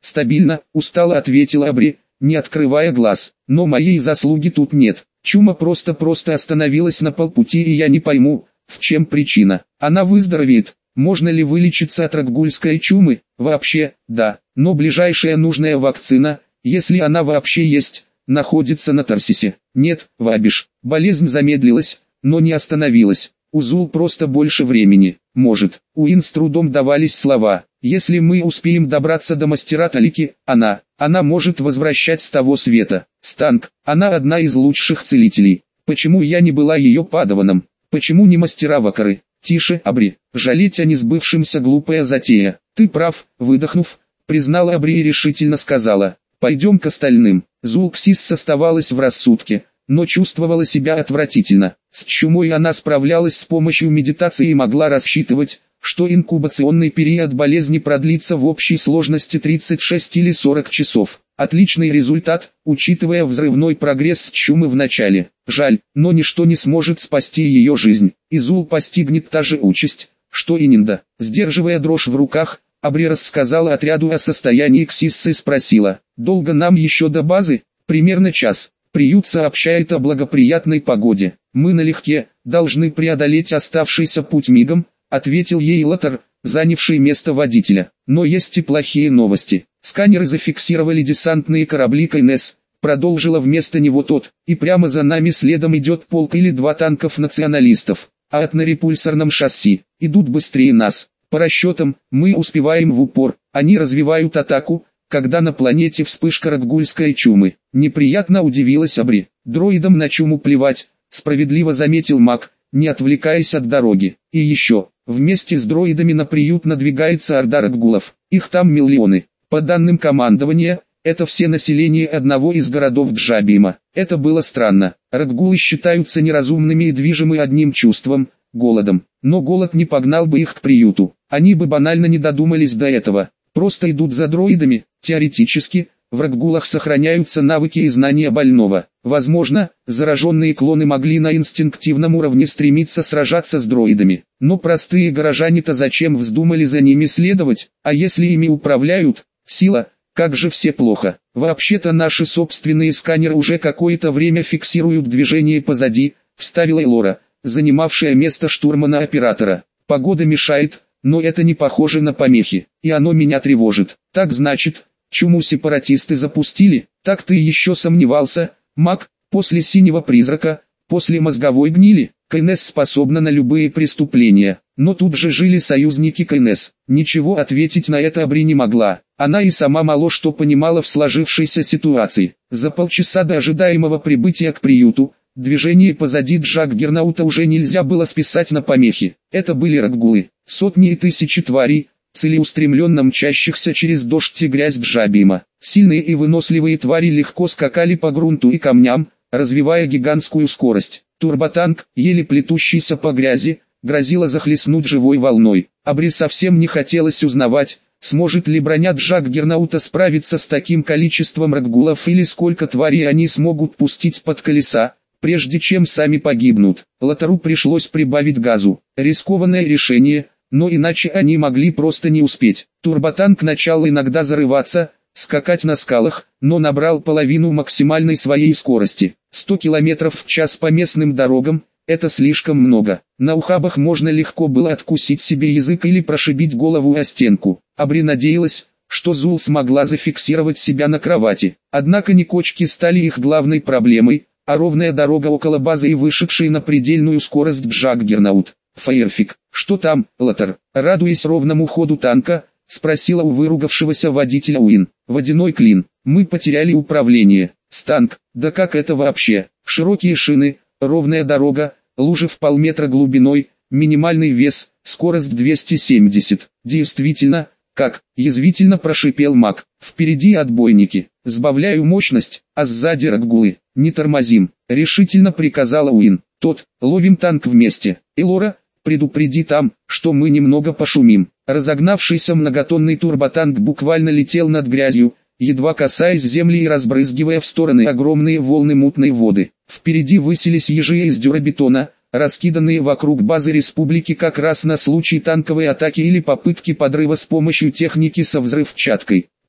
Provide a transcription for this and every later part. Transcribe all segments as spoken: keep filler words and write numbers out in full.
Стабильно, устало ответила Абри, не открывая глаз. Но моей заслуги тут нет. Чума просто-просто остановилась на полпути, и я не пойму, в чем причина. Она выздоровеет. Можно ли вылечиться от ракгульской чумы? Вообще, да. Но ближайшая нужная вакцина, если она вообще есть, находится на Тарсисе. Нет, Вабиш. Болезнь замедлилась, но не остановилась. У Зул просто больше времени. Может. Уин с трудом давались слова. Если мы успеем добраться до мастера Талики, она, она может возвращать с того света. Станг, она одна из лучших целителей. Почему я не была ее падаваном? Почему не мастера Вакары? Тише, Абри. Жалеть о несбывшемся глупая затея. Ты прав, выдохнув, признала Абри и решительно сказала. Пойдем к остальным. Зулксис оставалась в рассудке, но чувствовала себя отвратительно. С чумой она справлялась с помощью медитации и могла рассчитывать, что инкубационный период болезни продлится в общей сложности тридцать шесть или сорок часов. Отличный результат, учитывая взрывной прогресс чумы в начале. Жаль, но ничто не сможет спасти ее жизнь. И Зул постигнет та же участь, что и Нинда. Сдерживая дрожь в руках, Абри рассказала отряду о состоянии Ксиссы и спросила, долго нам еще до базы? Примерно час. Приют сообщает о благоприятной погоде. Мы налегке, должны преодолеть оставшийся путь мигом, ответил ей Лотар, занявший место водителя. Но есть и плохие новости. Сканеры зафиксировали десантные корабли Кайнес, продолжила вместо него тот, и прямо за нами следом идет полк или два танков националистов, а от на репульсорном шасси, идут быстрее нас. По расчетам, мы успеваем в упор, они развивают атаку, когда на планете вспышка ракгульской чумы. Неприятно удивилась Абри. Дроидам на чуму плевать, справедливо заметил маг, не отвлекаясь от дороги. И еще, вместе с дроидами на приют надвигается орда ракгулов, их там миллионы. По данным командования, это все население одного из городов Джабима. Это было странно. Ракгулы считаются неразумными и движимы одним чувством – голодом. Но голод не погнал бы их к приюту. Они бы банально не додумались до этого. Просто идут за дроидами. Теоретически, в ракгулах сохраняются навыки и знания больного. Возможно, зараженные клоны могли на инстинктивном уровне стремиться сражаться с дроидами. Но простые горожане-то зачем вздумали за ними следовать? А если ими управляют? Сила, как же все плохо. Вообще-то наши собственные сканеры уже какое-то время фиксируют движение позади, вставила Элора, занимавшая место штурмана-оператора. Погода мешает, но это не похоже на помехи, и оно меня тревожит. Так значит, чуму сепаратисты запустили? Так ты еще сомневался, маг, после синего призрака, после мозговой гнили? Кайнес способна на любые преступления, но тут же жили союзники Кайнес. Ничего ответить на это Абри не могла. Она и сама мало что понимала в сложившейся ситуации. За полчаса до ожидаемого прибытия к приюту, движение позади Джаггернаута уже нельзя было списать на помехи. Это были ракгулы, сотни и тысячи тварей, целеустремленно мчащихся через дождь и грязь Джабима. Сильные и выносливые твари легко скакали по грунту и камням, развивая гигантскую скорость. Турботанк, еле плетущийся по грязи, грозила захлестнуть живой волной. Абри совсем не хотелось узнавать, сможет ли броня Джаггернаута справиться с таким количеством ракгулов или сколько тварей они смогут пустить под колеса, прежде чем сами погибнут. Лотару пришлось прибавить газу. Рискованное решение, но иначе они могли просто не успеть. Турботанк начал иногда зарываться, скакать на скалах, но набрал половину максимальной своей скорости. сто километров в час по местным дорогам – это слишком много. На ухабах можно легко было откусить себе язык или прошибить голову о стенку. Абри надеялась, что Зул смогла зафиксировать себя на кровати. Однако не кочки стали их главной проблемой, а ровная дорога около базы и вышедший на предельную скорость Джаггернаут. Фейерфик, что там, Лотар? Радуясь ровному ходу танка, спросила у выругавшегося водителя Уин. Водяной клин. Мы потеряли управление. Станк, да как это вообще? Широкие шины, ровная дорога, лужи в полметра глубиной, минимальный вес, скорость двести семьдесят. Действительно, как? Язвительно прошипел маг. Впереди отбойники. Сбавляю мощность, а сзади ракгулы. Не тормозим. Решительно приказала Уин. Тот, ловим танк вместе. Элора, предупреди там, что мы немного пошумим. Разогнавшийся многотонный турботанк буквально летел над грязью, едва касаясь земли и разбрызгивая в стороны огромные волны мутной воды. Впереди высились ежи из дюрабетона, раскиданные вокруг базы республики как раз на случай танковой атаки или попытки подрыва с помощью техники со взрывчаткой.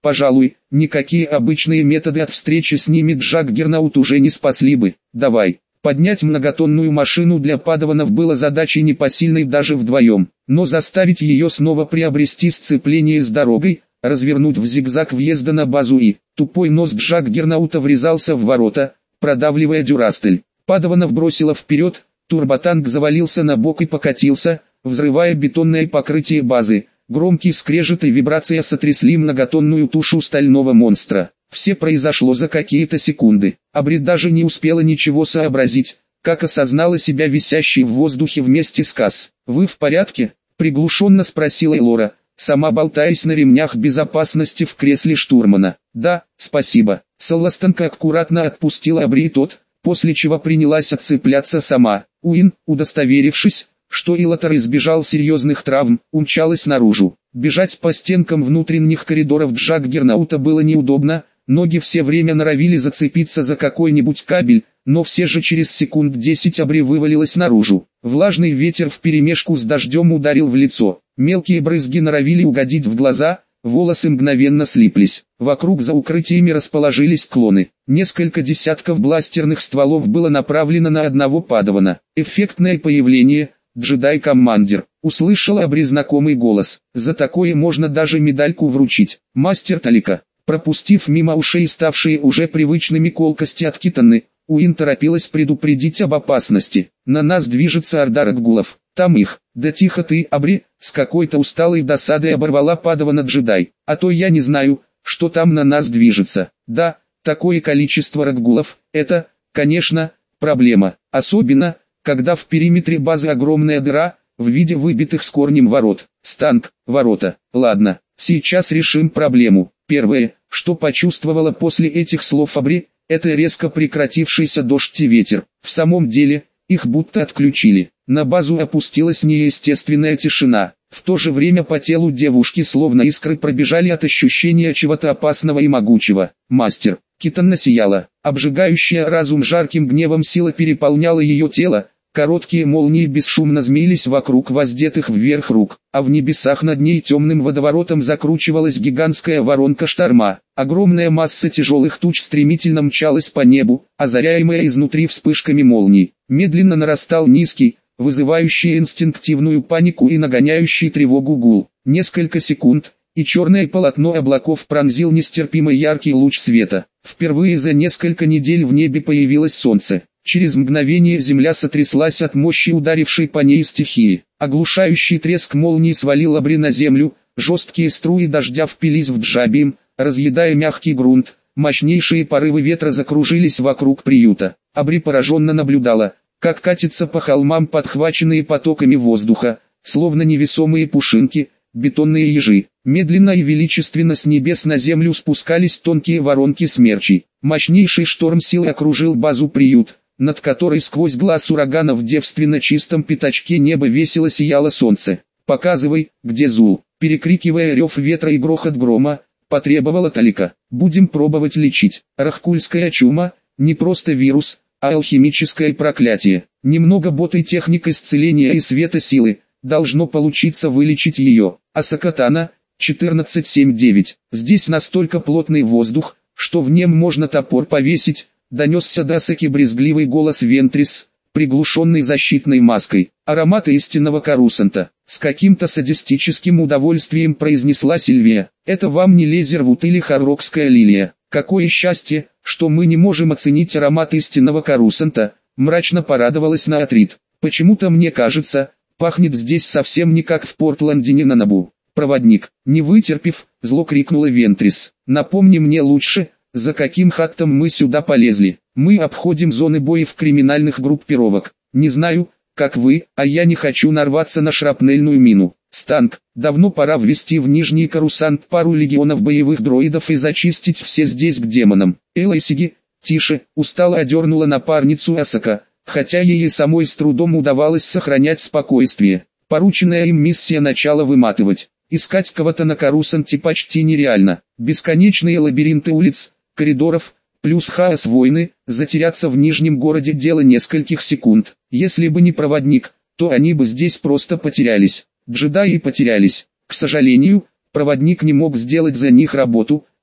Пожалуй, никакие обычные методы от встречи с ними Джаггернаут уже не спасли бы. Давай. Поднять многотонную машину для падаванов было задачей непосильной даже вдвоем, но заставить ее снова приобрести сцепление с дорогой, развернуть в зигзаг въезда на базу и, тупой нос Джаггернаута врезался в ворота, продавливая дюрастель. Падаванов бросило вперед, турботанк завалился на бок и покатился, взрывая бетонное покрытие базы. Громкий скрежет и вибрация сотрясли многотонную тушу стального монстра. Все произошло за какие-то секунды. Абри даже не успела ничего сообразить, как осознала себя висящей в воздухе вместе с Касс. «Вы в порядке?» — приглушенно спросила Элора, сама болтаясь на ремнях безопасности в кресле штурмана. «Да, спасибо». Солостанка аккуратно отпустила Абри, и тот, после чего принялась отцепляться сама. Уин, удостоверившись, что Илотар избежал серьезных травм, умчалась наружу. Бежать по стенкам внутренних коридоров Джаггернаута было неудобно, ноги все время норовили зацепиться за какой-нибудь кабель, но все же через секунд десять Абри вывалилась наружу. Влажный ветер вперемешку с дождем ударил в лицо, мелкие брызги норовили угодить в глаза, волосы мгновенно слиплись. Вокруг за укрытиями расположились клоны. Несколько десятков бластерных стволов было направлено на одного падавана. Эффектное появление. «Джедай-командир», услышала Абри знакомый голос. За такое можно даже медальку вручить. Мастер Талика. Пропустив мимо ушей ставшие уже привычными колкости от Китаны, Уин торопилась предупредить об опасности. «На нас движется орда раггулов. Там их». «Да тихо ты, Абри», с какой-то усталой досадой оборвала падавана Джедай. «А то я не знаю, что там на нас движется». «Да, такое количество раггулов, это, конечно, проблема. Особенно, когда в периметре базы огромная дыра, в виде выбитых с корнем ворот. Станк, ворота. Ладно, сейчас решим проблему». Первое, что почувствовала после этих слов Абри, это резко прекратившийся дождь и ветер. В самом деле, их будто отключили. На базу опустилась неестественная тишина. В то же время по телу девушки словно искры пробежали от ощущения чего-то опасного и могучего. «Мастер». Китана сияла. Обжигающая разум жарким гневом сила переполняла ее тело. Короткие молнии бесшумно змеились вокруг воздетых вверх рук, а в небесах над ней темным водоворотом закручивалась гигантская воронка шторма. Огромная масса тяжелых туч стремительно мчалась по небу, озаряемая изнутри вспышками молний. Медленно нарастал низкий, вызывающий инстинктивную панику и нагоняющий тревогу гул. Несколько секунд, и черное полотно облаков пронзил нестерпимо яркий луч света. Впервые за несколько недель в небе появилось солнце. Через мгновение земля сотряслась от мощи ударившей по ней стихии. Оглушающий треск молнии свалил Абри на землю, жесткие струи дождя впились в Джабим, разъедая мягкий грунт. Мощнейшие порывы ветра закружились вокруг приюта. Абри пораженно наблюдала, как катятся по холмам подхваченные потоками воздуха, словно невесомые пушинки, бетонные ежи. Медленно и величественно с небес на землю спускались тонкие воронки смерчей. Мощнейший шторм силы окружил базу приют, над которой сквозь глаз урагана в девственно чистом пятачке неба весело сияло солнце. «Показывай, где Зул», перекрикивая рев ветра и грохот грома, потребовала Талика. «Будем пробовать лечить. Рахкульская чума, не просто вирус, а алхимическое проклятие. Немного ботой техник исцеления и света силы, должно получиться вылечить ее. А Сакатана, четырнадцать семь девять, здесь настолько плотный воздух, что в нем можно топор повесить», донесся до Асаки брезгливый голос Вентрис, приглушенный защитной маской. «Ароматы истинного Карусанта», с каким-то садистическим удовольствием произнесла Сильвия. «Это вам не Лезервуд или Харрокская лилия. Какое счастье, что мы не можем оценить аромат истинного Карусанта», мрачно порадовалась Наатрид. «Почему-то мне кажется, пахнет здесь совсем не как в Портландине на Набу». «Проводник», не вытерпев, зло крикнула Вентрис. «Напомни мне лучше, за каким хактом мы сюда полезли? Мы обходим зоны боев криминальных группировок. Не знаю, как вы, а я не хочу нарваться на шрапнельную мину. Станк, давно пора ввести в Нижний Карусант пару легионов боевых дроидов и зачистить все здесь к демонам». Элайсиги, тише, устало одернула напарницу Асака, хотя ей самой с трудом удавалось сохранять спокойствие. Порученная им миссия начала выматывать. Искать кого-то на Карусанте почти нереально. Бесконечные лабиринты улиц, коридоров, плюс хаос войны, затеряться в Нижнем городе дело нескольких секунд. Если бы не проводник, то они бы здесь просто потерялись. Джедаи потерялись. К сожалению, проводник не мог сделать за них работу,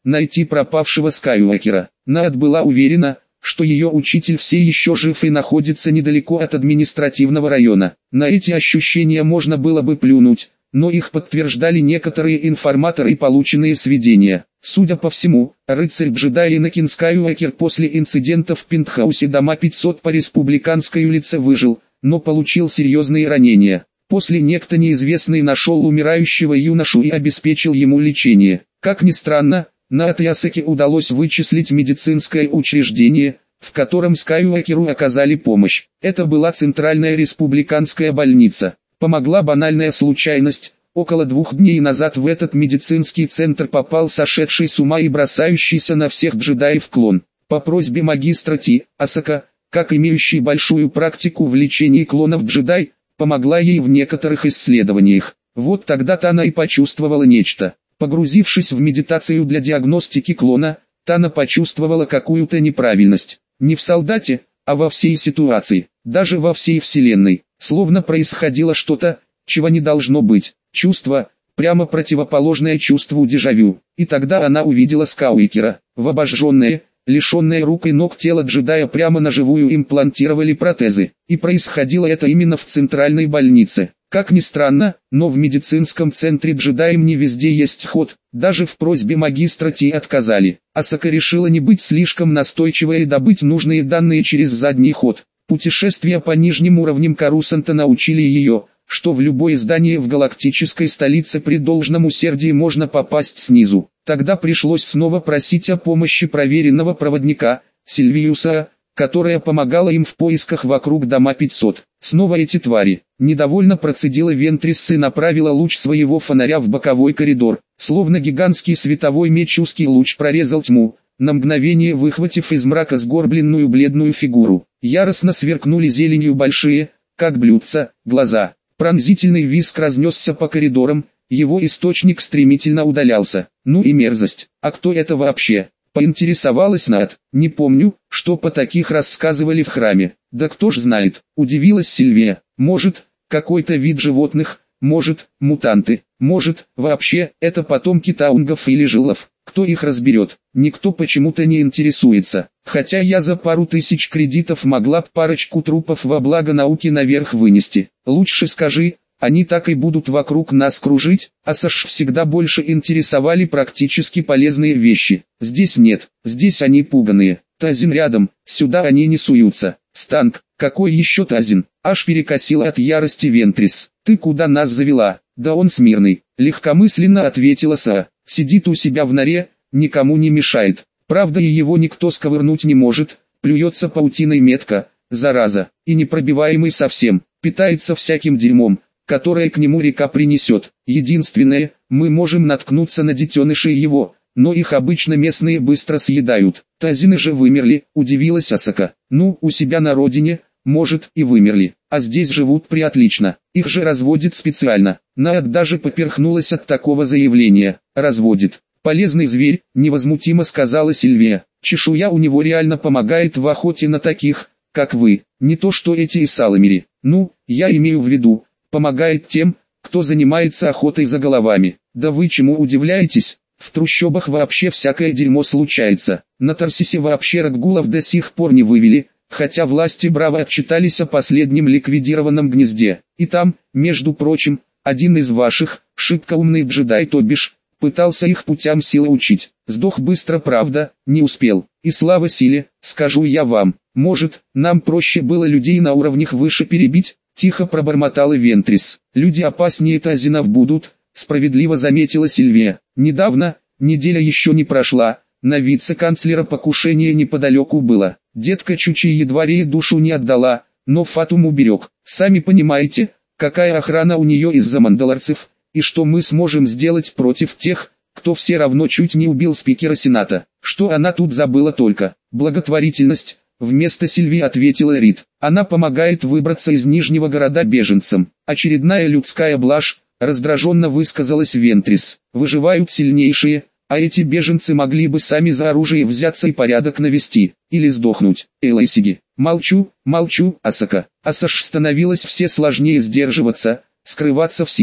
найти пропавшего Скайуокера. Наат была уверена, что ее учитель все еще жив и находится недалеко от административного района. На эти ощущения можно было бы плюнуть, но их подтверждали некоторые информаторы и полученные сведения. Судя по всему, рыцарь-джедай Энакин Скайуокер после инцидента в пентхаусе дома пятьсот по Республиканской улице выжил, но получил серьезные ранения. После некто неизвестный нашел умирающего юношу и обеспечил ему лечение. Как ни странно, Наат Ясаки удалось вычислить медицинское учреждение, в котором Скайуокеру оказали помощь. Это была Центральная республиканская больница. Помогла банальная случайность. Около двух дней назад в этот медицинский центр попал сошедший с ума и бросающийся на всех джедаев клон. По просьбе магистра Ти, Асака, как имеющий большую практику в лечении клонов джедай, помогла ей в некоторых исследованиях. Вот тогда-то она и почувствовала нечто. Погрузившись в медитацию для диагностики клона, Тана почувствовала какую-то неправильность. Не в солдате, а во всей ситуации, даже во всей вселенной. Словно происходило что-то, чего не должно быть. Чувство, прямо противоположное чувству дежавю. И тогда она увидела Скайуокера. В обожженное, лишенное рук и ног тело джедая прямо на живую имплантировали протезы. И происходило это именно в центральной больнице. Как ни странно, но в медицинском центре джедаям не везде есть ход, даже в просьбе магистра Ти отказали. Асака решила не быть слишком настойчивой и добыть нужные данные через задний ход. Путешествия по нижним уровням Корусанта научили ее, что в любое здание в галактической столице при должном усердии можно попасть снизу. Тогда пришлось снова просить о помощи проверенного проводника, Сильвиуса, которая помогала им в поисках вокруг дома пятьсот. Снова эти твари. Недовольно процедила Вентрис и направила луч своего фонаря в боковой коридор. Словно гигантский световой меч узкий луч прорезал тьму, на мгновение выхватив из мрака сгорбленную бледную фигуру. Яростно сверкнули зеленью большие, как блюдца, глаза. Пронзительный визг разнесся по коридорам, его источник стремительно удалялся. Ну и мерзость. А кто это вообще? Поинтересовалась Наат. Не помню, что по таких рассказывали в храме. Да кто ж знает, удивилась Сильвия. Может, какой-то вид животных, может, мутанты, может, вообще, это потомки таунгов или жилов. Кто их разберет? Никто почему-то не интересуется. Хотя я за пару тысяч кредитов могла б парочку трупов во благо науки наверх вынести. Лучше скажи, они так и будут вокруг нас кружить, а Саш всегда больше интересовали практически полезные вещи. Здесь нет, здесь они пуганые. Тазин рядом, сюда они не суются. Станк, какой еще Тазин? Аж перекосила от ярости Вентрис. Ты куда нас завела? Да он смирный. Легкомысленно ответила Са. Сидит у себя в норе, никому не мешает. Правда и его никто сковырнуть не может, плюется паутиной метко, зараза, и непробиваемый совсем, питается всяким дерьмом, которое к нему река принесет. Единственное, мы можем наткнуться на детенышей его, но их обычно местные быстро съедают. Тазины же вымерли, удивилась Асака. Ну, у себя на родине, может, и вымерли, а здесь живут приотлично. Их же разводят специально. Наат даже поперхнулась от такого заявления. Разводит. Полезный зверь, невозмутимо сказала Сильвия. Чешуя у него реально помогает в охоте на таких, как вы. Не то что эти и Саламири. Ну, я имею в виду, помогает тем, кто занимается охотой за головами. Да вы чему удивляетесь? В трущобах вообще всякое дерьмо случается. На Тарсисе вообще радгулов до сих пор не вывели, хотя власти браво отчитались о последнем ликвидированном гнезде. И там, между прочим, один из ваших, шибко умный джедай то бишь, пытался их путям силы учить. Сдох быстро, правда, не успел. И слава силе, скажу я вам, может, нам проще было людей на уровнях выше перебить? Тихо пробормотала Вентрис. Люди опаснее Тазинов будут, справедливо заметила Сильвия. Недавно, неделя еще не прошла, на вице-канцлера покушение неподалеку было. Детка Чучи едва ей душу не отдала, но Фатум уберег. Сами понимаете, какая охрана у нее из-за мандалорцев, и что мы сможем сделать против тех, кто все равно чуть не убил спикера Сената. Что она тут забыла только? Благотворительность. Вместо Сильвии ответила Рид. Она помогает выбраться из Нижнего города беженцам. Очередная людская блажь, раздраженно высказалась Вентрис. Выживают сильнейшие, а эти беженцы могли бы сами за оружие взяться и порядок навести, или сдохнуть. Элайсиги. Молчу, молчу, Асака. Асаш становилось все сложнее сдерживаться, скрываться в силе.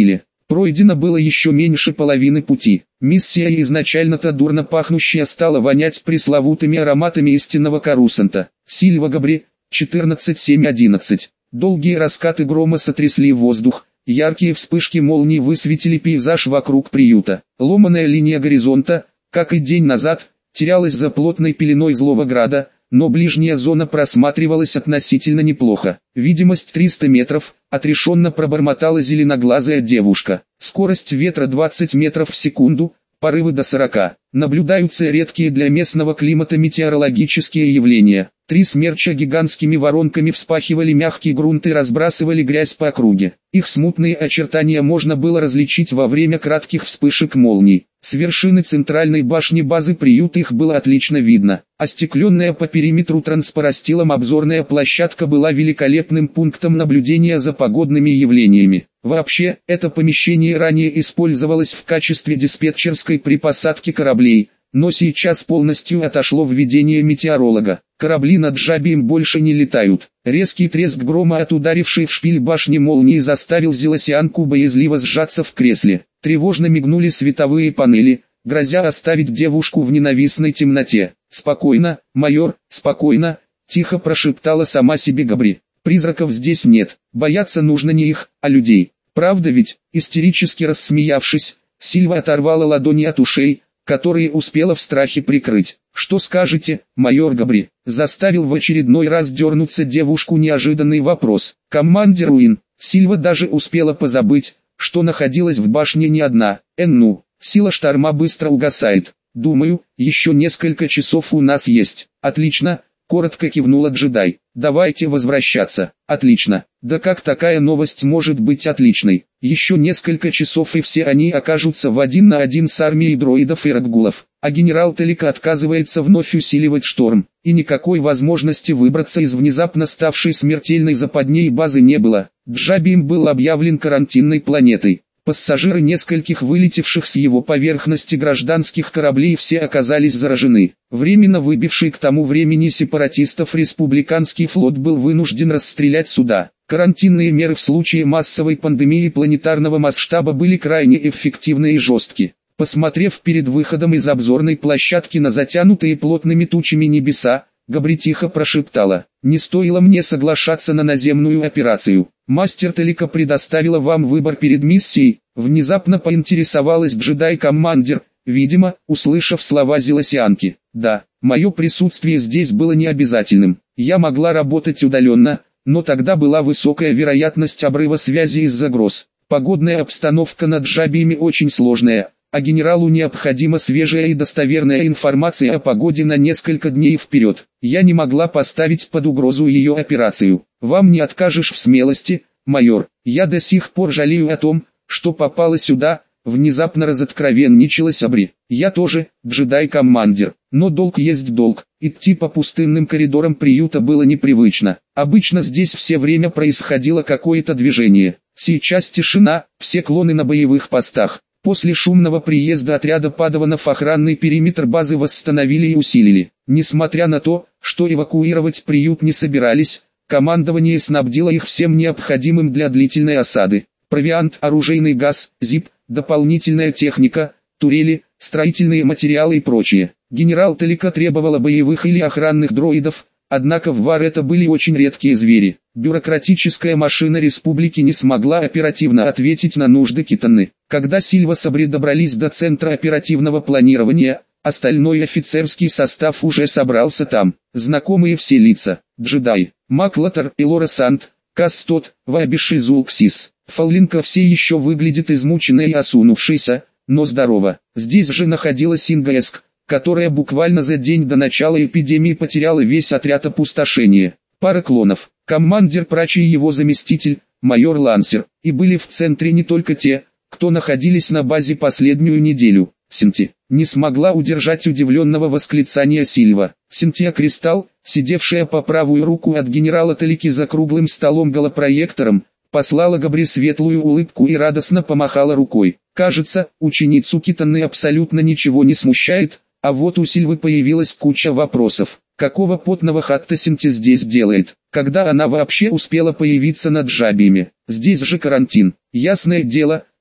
Пройдено было еще меньше половины пути. Миссия изначально-то дурно пахнущая стала вонять пресловутыми ароматами истинного Корусанта. Сильва Габри, четырнадцать семь одиннадцать. Долгие раскаты грома сотрясли воздух, яркие вспышки молний высветили пейзаж вокруг приюта. Ломаная линия горизонта, как и день назад, терялась за плотной пеленой злого града, но ближняя зона просматривалась относительно неплохо. Видимость триста метров, отрешенно пробормотала зеленоглазая девушка. Скорость ветра двадцать метров в секунду, порывы до сорока. Наблюдаются редкие для местного климата метеорологические явления. Три смерча гигантскими воронками вспахивали мягкий грунт и разбрасывали грязь по округе. Их смутные очертания можно было различить во время кратких вспышек молний. С вершины центральной башни базы приюта их было отлично видно. Остекленная по периметру транспорастилом обзорная площадка была великолепным пунктом наблюдения за погодными явлениями. Вообще, это помещение ранее использовалось в качестве диспетчерской при посадке кораблей, но сейчас полностью отошло в ведение метеоролога. Корабли над Джабием больше не летают. Резкий треск грома от ударившей в шпиль башни молнии заставил Зелосианку боязливо сжаться в кресле. Тревожно мигнули световые панели, грозя оставить девушку в ненавистной темноте. «Спокойно, майор, спокойно», — тихо прошептала сама себе Габри. «Призраков здесь нет, бояться нужно не их, а людей. Правда ведь?» Истерически рассмеявшись, Сильва оторвала ладони от ушей, которые успела в страхе прикрыть. «Что скажете, майор Габри?» Заставил в очередной раз дернуться девушку неожиданный вопрос. «Командир Уин». Сильва даже успела позабыть, что находилась в башне не одна. «Энну, сила шторма быстро угасает. Думаю, еще несколько часов у нас есть». «Отлично», — коротко кивнула джедай. «Давайте возвращаться». «Отлично. Да как такая новость может быть отличной? Еще несколько часов и все они окажутся в один на один с армией дроидов и раггулов. А генерал Талика отказывается вновь усиливать шторм, и никакой возможности выбраться из внезапно ставшей смертельной западней базы не было. Джабием был объявлен карантинной планетой. Пассажиры нескольких вылетевших с его поверхности гражданских кораблей все оказались заражены. Временно выбивший к тому времени сепаратистов республиканский флот был вынужден расстрелять суда. Карантинные меры в случае массовой пандемии планетарного масштаба были крайне эффективны и жестки. Посмотрев перед выходом из обзорной площадки на затянутые плотными тучами небеса, Габри тихо прошептала: «Не стоило мне соглашаться на наземную операцию. Мастер Талика предоставила вам выбор перед миссией», внезапно поинтересовалась джедай-командир, видимо, услышав слова Зелосианки. «Да, мое присутствие здесь было необязательным. Я могла работать удаленно, но тогда была высокая вероятность обрыва связи из-за гроз. Погодная обстановка над Джабиями очень сложная, а генералу необходима свежая и достоверная информация о погоде на несколько дней вперед. Я не могла поставить под угрозу ее операцию. Вам не откажешь в смелости, майор. Я до сих пор жалею о том, что попала сюда», внезапно разоткровенничалась Абри. «Я тоже, джедай-командир, но долг есть долг». Идти по пустынным коридорам приюта было непривычно. Обычно здесь все время происходило какое-то движение. Сейчас тишина, все клоны на боевых постах. После шумного приезда отряда падаванов охранный периметр базы восстановили и усилили. Несмотря на то, что эвакуировать приют не собирались, командование снабдило их всем необходимым для длительной осады. Провиант, оружейный газ, зип, дополнительная техника, турели, строительные материалы и прочее. Генерал Талика требовала боевых или охранных дроидов, однако в ВАР это были очень редкие звери. Бюрократическая машина республики не смогла оперативно ответить на нужды Китаны. Когда Сильва с Абри добрались до центра оперативного планирования, остальной офицерский состав уже собрался там. Знакомые все лица: джедай, Маклатор, Элора Санд, Кастот, Вабиши Зулксис. Фаллинка все еще выглядит измученной и осунувшейся, но здорова. Здесь же находилась Ингаэск, которая буквально за день до начала эпидемии потеряла весь отряд опустошения. Пара клонов, командир Прачи и его заместитель, майор Лансер, и были в центре не только те, кто находились на базе последнюю неделю. Синти не смогла удержать удивленного восклицания Сильва. Синтия Кристалл, сидевшая по правую руку от генерала Талики за круглым столом голопроектором, послала Габри светлую улыбку и радостно помахала рукой. Кажется, ученицу Китаны абсолютно ничего не смущает, а вот у Сильвы появилась куча вопросов. Какого потного хатта Синти здесь делает? Когда она вообще успела появиться над Джабиями? Здесь же карантин. Ясное дело,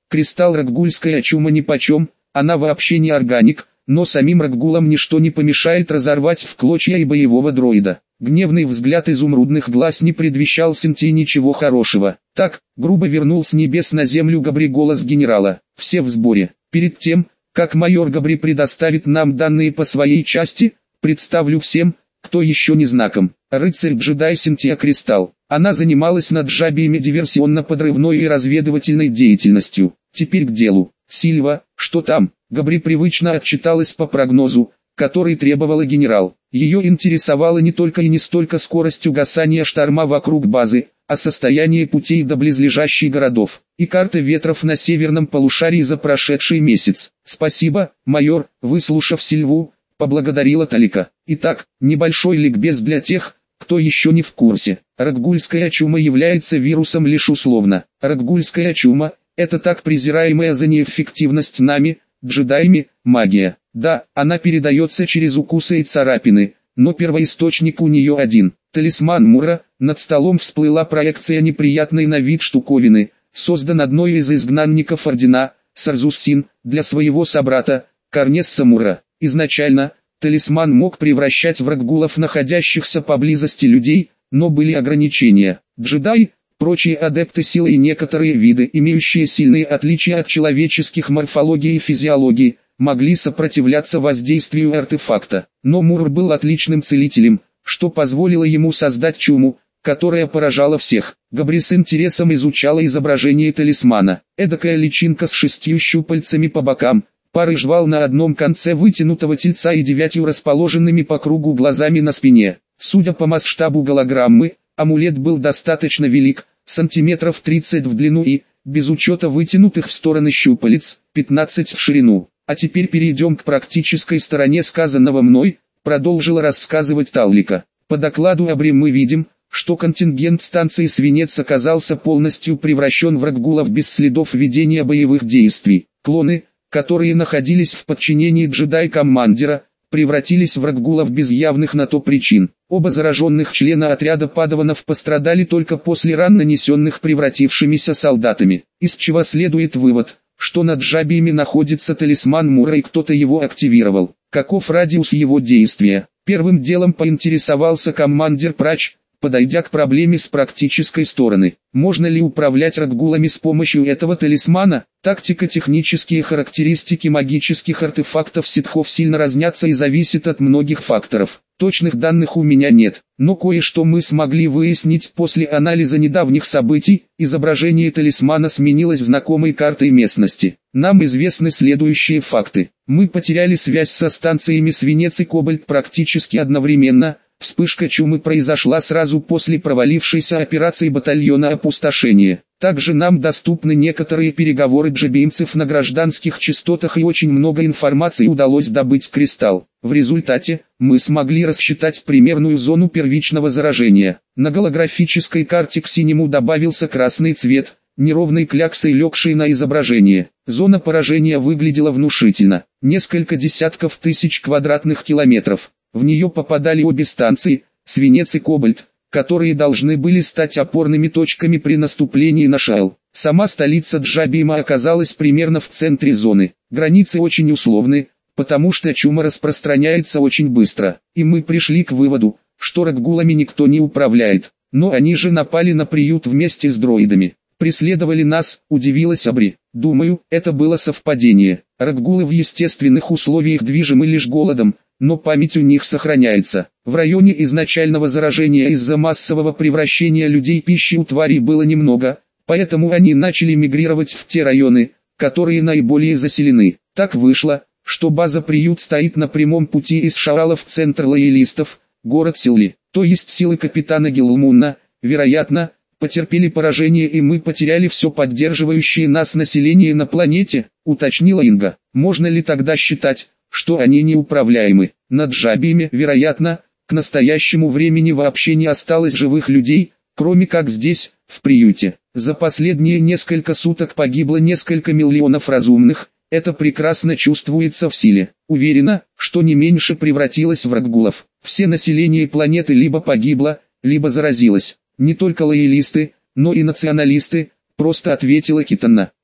Кристалл раггульская чума нипочем, она вообще не органик, но самим раггулам ничто не помешает разорвать в клочья и боевого дроида. Гневный взгляд изумрудных глаз не предвещал Синтии ничего хорошего. Так, грубо вернул с небес на землю Габри голос генерала. Все в сборе. Перед тем, как майор Габри предоставит нам данные по своей части, представлю всем, кто еще не знаком. Рыцарь-джедай Синтия Кристалл. Она занималась над жабиями диверсионно-подрывной и разведывательной деятельностью. Теперь к делу. Сильва, что там? Габри привычно отчиталась по прогнозу, который требовала генерал. Ее интересовало не только и не столько скорость угасания шторма вокруг базы, а состояние путей до близлежащих городов, и карты ветров на северном полушарии за прошедший месяц. «Спасибо, майор», выслушав Сильву, поблагодарила Талика. Итак, небольшой ликбез для тех, кто еще не в курсе. Раггульская чума является вирусом лишь условно. Раггульская чума – это так презираемая за неэффективность нами, джедаями, магия. Да, она передается через укусы и царапины, но первоисточник у нее один. Талисман Мура. Над столом всплыла проекция неприятной на вид штуковины, создан одной из изгнанников ордена, Сарзуссин, для своего собрата, Корнесса Мура. Изначально, талисман мог превращать в раггулов находящихся поблизости людей, но были ограничения. Джедаи, прочие адепты силы и некоторые виды, имеющие сильные отличия от человеческих морфологии и физиологии, могли сопротивляться воздействию артефакта. Но Мур был отличным целителем, что позволило ему создать чуму, которая поражала всех. Габри с интересом изучала изображение талисмана. Эдакая личинка с шестью щупальцами по бокам, парой жвал на одном конце вытянутого тельца и девятью расположенными по кругу глазами на спине. Судя по масштабу голограммы, амулет был достаточно велик, сантиметров тридцать в длину и, без учета вытянутых в стороны щупалец, пятнадцать в ширину. А теперь перейдем к практической стороне сказанного мной, продолжила рассказывать Таллика. По докладу Абри мы видим, что контингент станции Свинец оказался полностью превращен в раггулов без следов ведения боевых действий. Клоны, которые находились в подчинении джедай-командира, превратились в раггулов без явных на то причин. Оба зараженных члена отряда падаванов пострадали только после ран, нанесенных превратившимися солдатами, из чего следует вывод, что над жабиями находится талисман Мура и кто-то его активировал. Каков радиус его действия? Первым делом поинтересовался командир Прач, подойдя к проблеме с практической стороны. Можно ли управлять раггулами с помощью этого талисмана? Тактико-технические характеристики магических артефактов ситхов сильно разнятся и зависят от многих факторов. Точных данных у меня нет, но кое-что мы смогли выяснить после анализа недавних событий. Изображение талисмана сменилось знакомой картой местности. Нам известны следующие факты. Мы потеряли связь со станциями Свинец и Кобальт практически одновременно. Вспышка чумы произошла сразу после провалившейся операции батальона опустошения. Также нам доступны некоторые переговоры джебеймцев на гражданских частотах и очень много информации удалось добыть Кристалл. В результате, мы смогли рассчитать примерную зону первичного заражения. На голографической карте к синему добавился красный цвет, неровной кляксой легшей на изображение. Зона поражения выглядела внушительно. Несколько десятков тысяч квадратных километров. В нее попадали обе станции, Свинец и Кобальт, которые должны были стать опорными точками при наступлении на Шаэл. Сама столица Джабима оказалась примерно в центре зоны. Границы очень условны, потому что чума распространяется очень быстро. И мы пришли к выводу, что раггулами никто не управляет. Но они же напали на приют вместе с дроидами. Преследовали нас, удивилась Абри. Думаю, это было совпадение. Раггулы в естественных условиях движимы лишь голодом, но память у них сохраняется. В районе изначального заражения из-за массового превращения людей пищи у тварей было немного, поэтому они начали мигрировать в те районы, которые наиболее заселены. Так вышло, что база-приют стоит на прямом пути из Шаала в центр лоялистов, город Силли, то есть силы капитана Гилмунна, вероятно, потерпели поражение и мы потеряли все поддерживающее нас население на планете, уточнила Инга. Можно ли тогда считать, что они неуправляемы? Над жабиями, вероятно, к настоящему времени вообще не осталось живых людей, кроме как здесь, в приюте. За последние несколько суток погибло несколько миллионов разумных, это прекрасно чувствуется в силе. Уверена, что не меньше превратилось в раггулов. Все население планеты либо погибло, либо заразилось. Не только лоялисты, но и националисты, просто ответила Китана.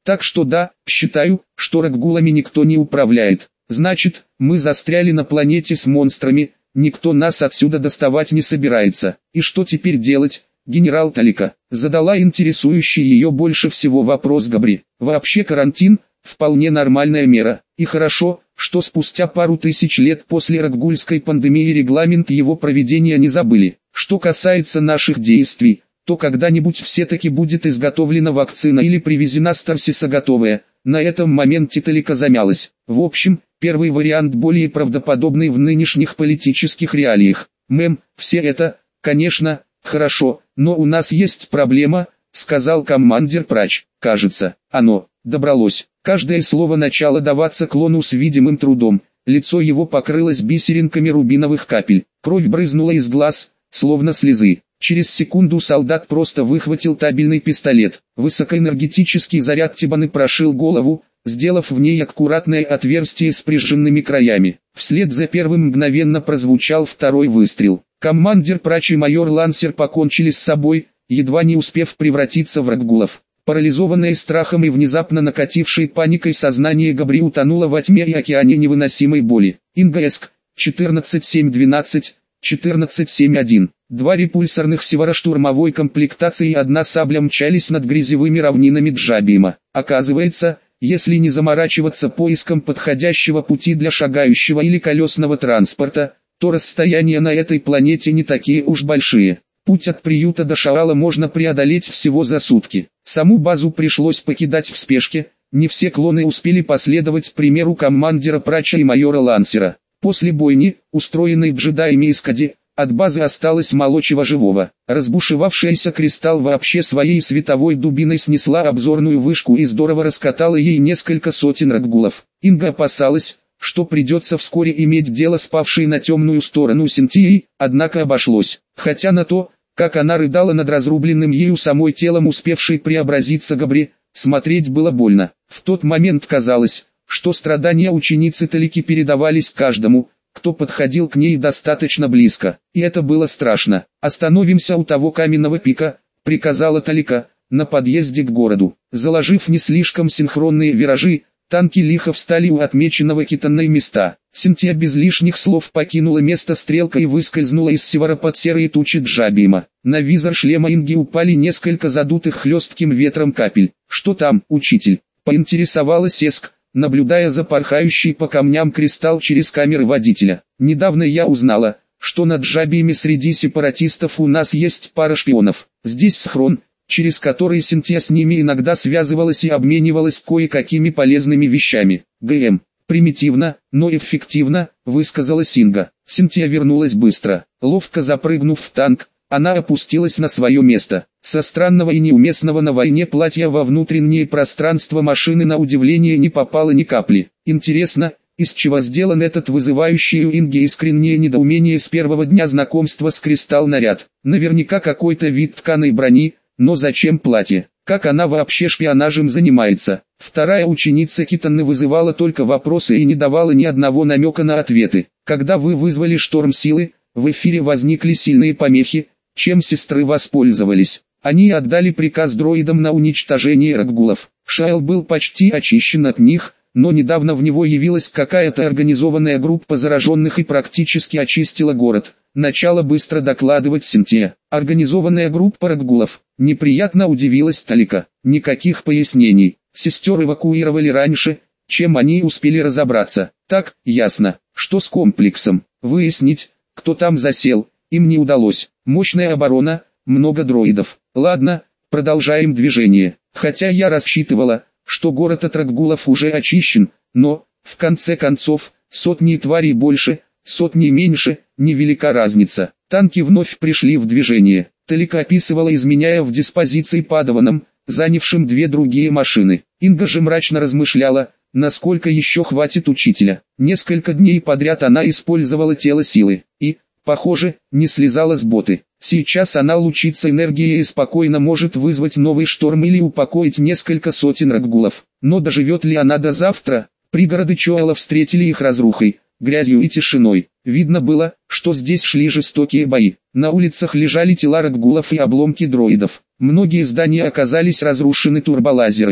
Так что да, считаю, что раггулами никто не управляет. Значит, мы застряли на планете с монстрами, никто нас отсюда доставать не собирается. И что теперь делать, генерал Талика? Задала интересующий ее больше всего вопрос Габри. Вообще карантин – вполне нормальная мера. И хорошо, что спустя пару тысяч лет после раггульской пандемии регламент его проведения не забыли. Что касается наших действий, то когда-нибудь все-таки будет изготовлена вакцина или привезена с Тарсиса готовая. На этом моменте Талика замялась. В общем, первый вариант более правдоподобный в нынешних политических реалиях. Мэм, все это, конечно, хорошо, но у нас есть проблема, сказал командир Прач. Кажется, оно добралось. Каждое слово начало даваться клону с видимым трудом. Лицо его покрылось бисеринками рубиновых капель. Кровь брызнула из глаз, словно слезы. Через секунду солдат просто выхватил табельный пистолет. Высокоэнергетический заряд Тибаны прошил голову, сделав в ней аккуратное отверстие с прижженными краями. Вслед за первым мгновенно прозвучал второй выстрел. Командир Прач и майор Лансер покончили с собой, едва не успев превратиться в раггулов. Парализованное страхом и внезапно накатившей паникой сознание Габри утонуло во тьме и океане невыносимой боли. Ингаск, четырнадцать семь двенадцать, четырнадцать семь один. Два репульсорных севароштурмовой комплектации и одна сабля мчались над грязевыми равнинами Джабима. Оказывается, если не заморачиваться поиском подходящего пути для шагающего или колесного транспорта, то расстояния на этой планете не такие уж большие. Путь от приюта до Шаала можно преодолеть всего за сутки. Саму базу пришлось покидать в спешке, не все клоны успели последовать примеру командира Прача и майора Лансера. После бойни, устроенной джедаями из Кади, от базы осталось мало чего живого. Разбушевавшаяся Кристалл вообще своей световой дубиной снесла обзорную вышку и здорово раскатала ей несколько сотен раггулов. Инга опасалась, что придется вскоре иметь дело с павшей на темную сторону Синтией, однако обошлось. Хотя на то, как она рыдала над разрубленным ею самой телом успевшей преобразиться Габри, смотреть было больно. В тот момент казалось, что страдания ученицы Талики передавались каждому, кто подходил к ней достаточно близко. И это было страшно. «Остановимся у того каменного пика», — приказала Талика, на подъезде к городу. Заложив не слишком синхронные виражи, танки лихо встали у отмеченного Китанной места. Синтия без лишних слов покинула место стрелка и выскользнула из севера под серые тучи Джабима. На визор шлема Инги упали несколько задутых хлестким ветром капель. «Что там, учитель?» — поинтересовалась Эск, наблюдая за порхающей по камням Кристалл через камеры водителя. «Недавно я узнала, что над Джабиями среди сепаратистов у нас есть пара шпионов. Здесь схрон, через который Синтия с ними иногда связывалась и обменивалась кое-какими полезными вещами. ГМ. Примитивно, но эффективно», — высказалась Инга. Синтия вернулась быстро. Ловко запрыгнув в танк, она опустилась на свое место. Со странного и неуместного на войне платья во внутреннее пространство машины на удивление не попало ни капли. Интересно, из чего сделан этот вызывающий у Инги искреннее недоумение с первого дня знакомства с Кристалл наряд. Наверняка какой-то вид тканой брони, но зачем платье? Как она вообще шпионажем занимается? Вторая ученица Китаны вызывала только вопросы и не давала ни одного намека на ответы. Когда вы вызвали шторм силы, в эфире возникли сильные помехи, чем сестры воспользовались. Они отдали приказ дроидам на уничтожение раггулов. Шаэл был почти очищен от них, но недавно в него явилась какая-то организованная группа зараженных и практически очистила город. Начала быстро докладывать Синтия. Организованная группа раггулов. Неприятно удивилась Талика. Никаких пояснений. Сестер эвакуировали раньше, чем они успели разобраться. Так, ясно, что с комплексом. Выяснить, кто там засел, им не удалось. Мощная оборона, много дроидов. Ладно, продолжаем движение. Хотя я рассчитывала, что город от раггулов уже очищен, но, в конце концов, сотни тварей больше, сотни меньше, невелика разница. Танки вновь пришли в движение. Талика описывала, изменяя в диспозиции падаванам, занявшим две другие машины. Инга же мрачно размышляла, насколько еще хватит учителя. Несколько дней подряд она использовала тело силы, и, похоже, не слезала с боты. Сейчас она лучится энергией и спокойно может вызвать новый шторм или упокоить несколько сотен раггулов. Но доживет ли она до завтра? Пригороды Чоэла встретили их разрухой, грязью и тишиной. Видно было, что здесь шли жестокие бои. На улицах лежали тела раггулов и обломки дроидов. Многие здания оказались разрушены турболазерами.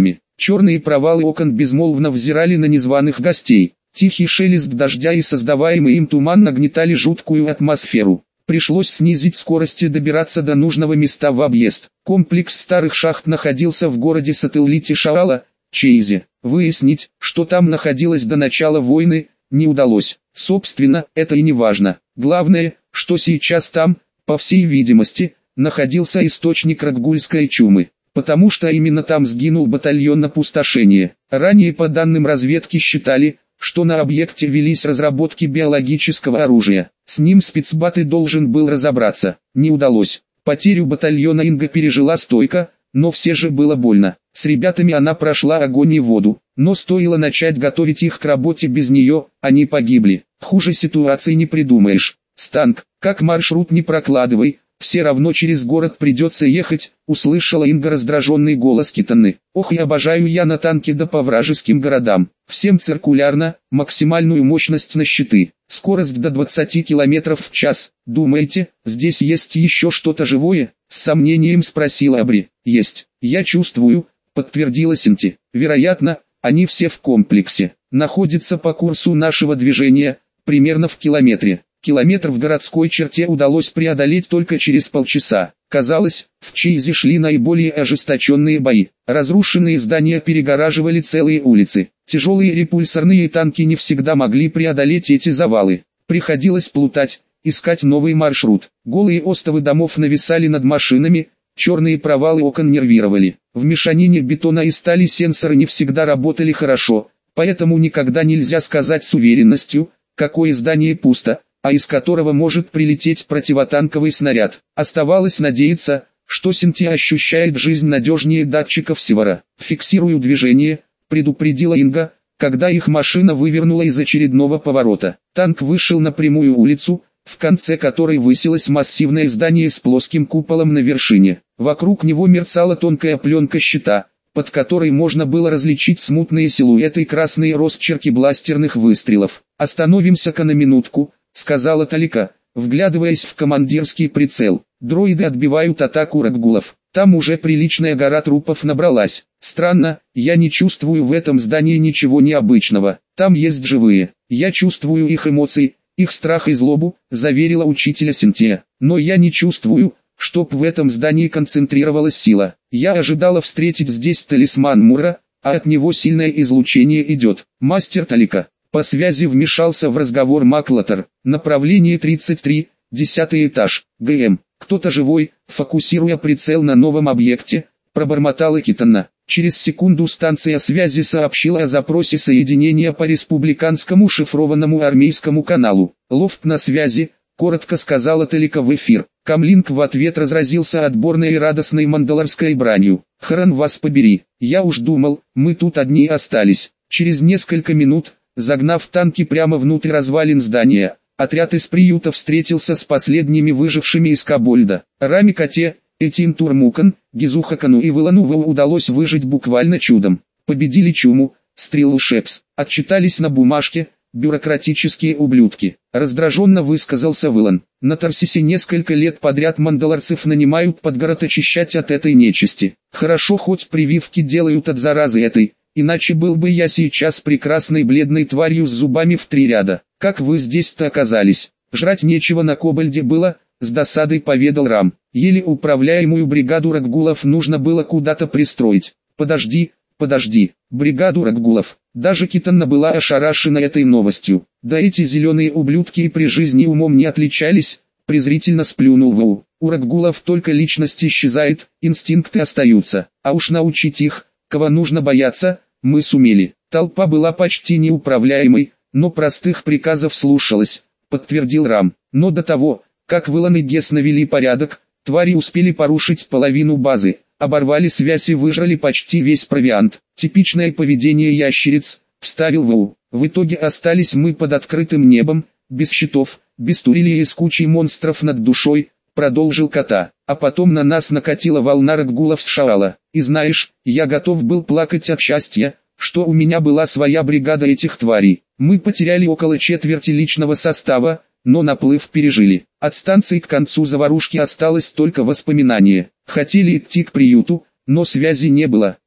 Черные провалы окон безмолвно взирали на незваных гостей. Тихий шелест дождя и создаваемый им туман нагнетали жуткую атмосферу. Пришлось снизить скорость и добираться до нужного места в объезд. Комплекс старых шахт находился в городе-сателлите Шаала, Чейзе. Выяснить, что там находилось до начала войны, не удалось. Собственно, это и не важно. Главное, что сейчас там, по всей видимости, находился источник раггульской чумы. Потому что именно там сгинул батальон опустошения. Ранее по данным разведки считали, что на объекте велись разработки биологического оружия. С ним спецбат и должен был разобраться. Не удалось. Потерю батальона Инга пережила стойко, но все же было больно. С ребятами она прошла огонь и воду, но стоило начать готовить их к работе без нее, они погибли. Хуже ситуации не придумаешь. Станк, как маршрут не прокладывай, все равно через город придется ехать, услышала Инга раздраженный голос Китаны. Ох, и обожаю я на танке да по вражеским городам. Всем циркулярно, максимальную мощность на щиты, скорость до двадцати километров в час. Думаете, здесь есть еще что-то живое? С сомнением спросила Абри. Есть, я чувствую, подтвердила Синти. Вероятно, они все в комплексе. Находятся по курсу нашего движения, примерно в километре. Километр в городской черте удалось преодолеть только через полчаса. Казалось, в Чейзе шли наиболее ожесточенные бои. Разрушенные здания перегораживали целые улицы. Тяжелые репульсорные танки не всегда могли преодолеть эти завалы. Приходилось плутать, искать новый маршрут. Голые остовы домов нависали над машинами, черные провалы окон нервировали. В мешанине бетона и стали сенсоры не всегда работали хорошо, поэтому никогда нельзя сказать с уверенностью, какое здание пусто, а из которого может прилететь противотанковый снаряд. Оставалось надеяться, что Синтия ощущает жизнь надежнее датчиков Севара. «Фиксирую движение», — предупредила Инга, когда их машина вывернула из очередного поворота. Танк вышел на прямую улицу, в конце которой высилось массивное здание с плоским куполом на вершине. Вокруг него мерцала тонкая пленка щита, под которой можно было различить смутные силуэты и красные росчерки бластерных выстрелов. «Остановимся-ка на минутку», — сказала Талика, вглядываясь в командирский прицел. Дроиды отбивают атаку раггулов. Там уже приличная гора трупов набралась. Странно, я не чувствую в этом здании ничего необычного. Там есть живые. Я чувствую их эмоции, их страх и злобу, заверила учителя Синтия. Но я не чувствую, чтоб в этом здании концентрировалась сила. Я ожидала встретить здесь талисман Мура, а от него сильное излучение идет. Мастер Талика. По связи вмешался в разговор Маклатер. Направление тридцать три, десятый этаж, ГМ. Кто-то живой, фокусируя прицел на новом объекте, пробормотала Китана. Через секунду станция связи сообщила о запросе соединения по республиканскому шифрованному армейскому каналу. «Лофт на связи», — коротко сказала Талика в эфир. Камлинг в ответ разразился отборной и радостной мандалорской бранью. «Хран вас побери, я уж думал, мы тут одни остались». Через несколько минут, загнав танки прямо внутрь развалин здания, отряд из приюта встретился с последними выжившими из Кабольда. Рами Коте, Этин Турмукан, Гизухакану и Выланову удалось выжить буквально чудом. Победили чуму, Стрелу Шепс, отчитались на бумажке, бюрократические ублюдки. Раздраженно высказался Вылан. На Тарсисе несколько лет подряд мандалорцев нанимают под город очищать от этой нечисти. Хорошо хоть прививки делают от заразы этой. Иначе был бы я сейчас прекрасной бледной тварью с зубами в три ряда. Как вы здесь-то оказались? Жрать нечего на Кобальде было, с досадой поведал Рам. Еле управляемую бригаду раггулов нужно было куда-то пристроить. Подожди, подожди, бригаду раггулов. Даже Китанна была ошарашена этой новостью. Да эти зеленые ублюдки и при жизни умом не отличались, презрительно сплюнул Воу. У раггулов только личность исчезает, инстинкты остаются, а уж научить их, кого нужно бояться, мы сумели. Толпа была почти неуправляемой, но простых приказов слушалась, подтвердил Рам. Но до того, как Вылан и Гес навели порядок, твари успели порушить половину базы, оборвали связь и выжрали почти весь провиант. Типичное поведение ящериц, вставил Воу. В итоге остались мы под открытым небом, без щитов, без турелей и с кучей монстров над душой, продолжил Кота. А потом на нас накатила волна раггулов с Шаала. И знаешь, я готов был плакать от счастья, что у меня была своя бригада этих тварей. Мы потеряли около четверти личного состава, но наплыв пережили. От станции к концу заварушки осталось только воспоминание. Хотели идти к приюту, но связи не было.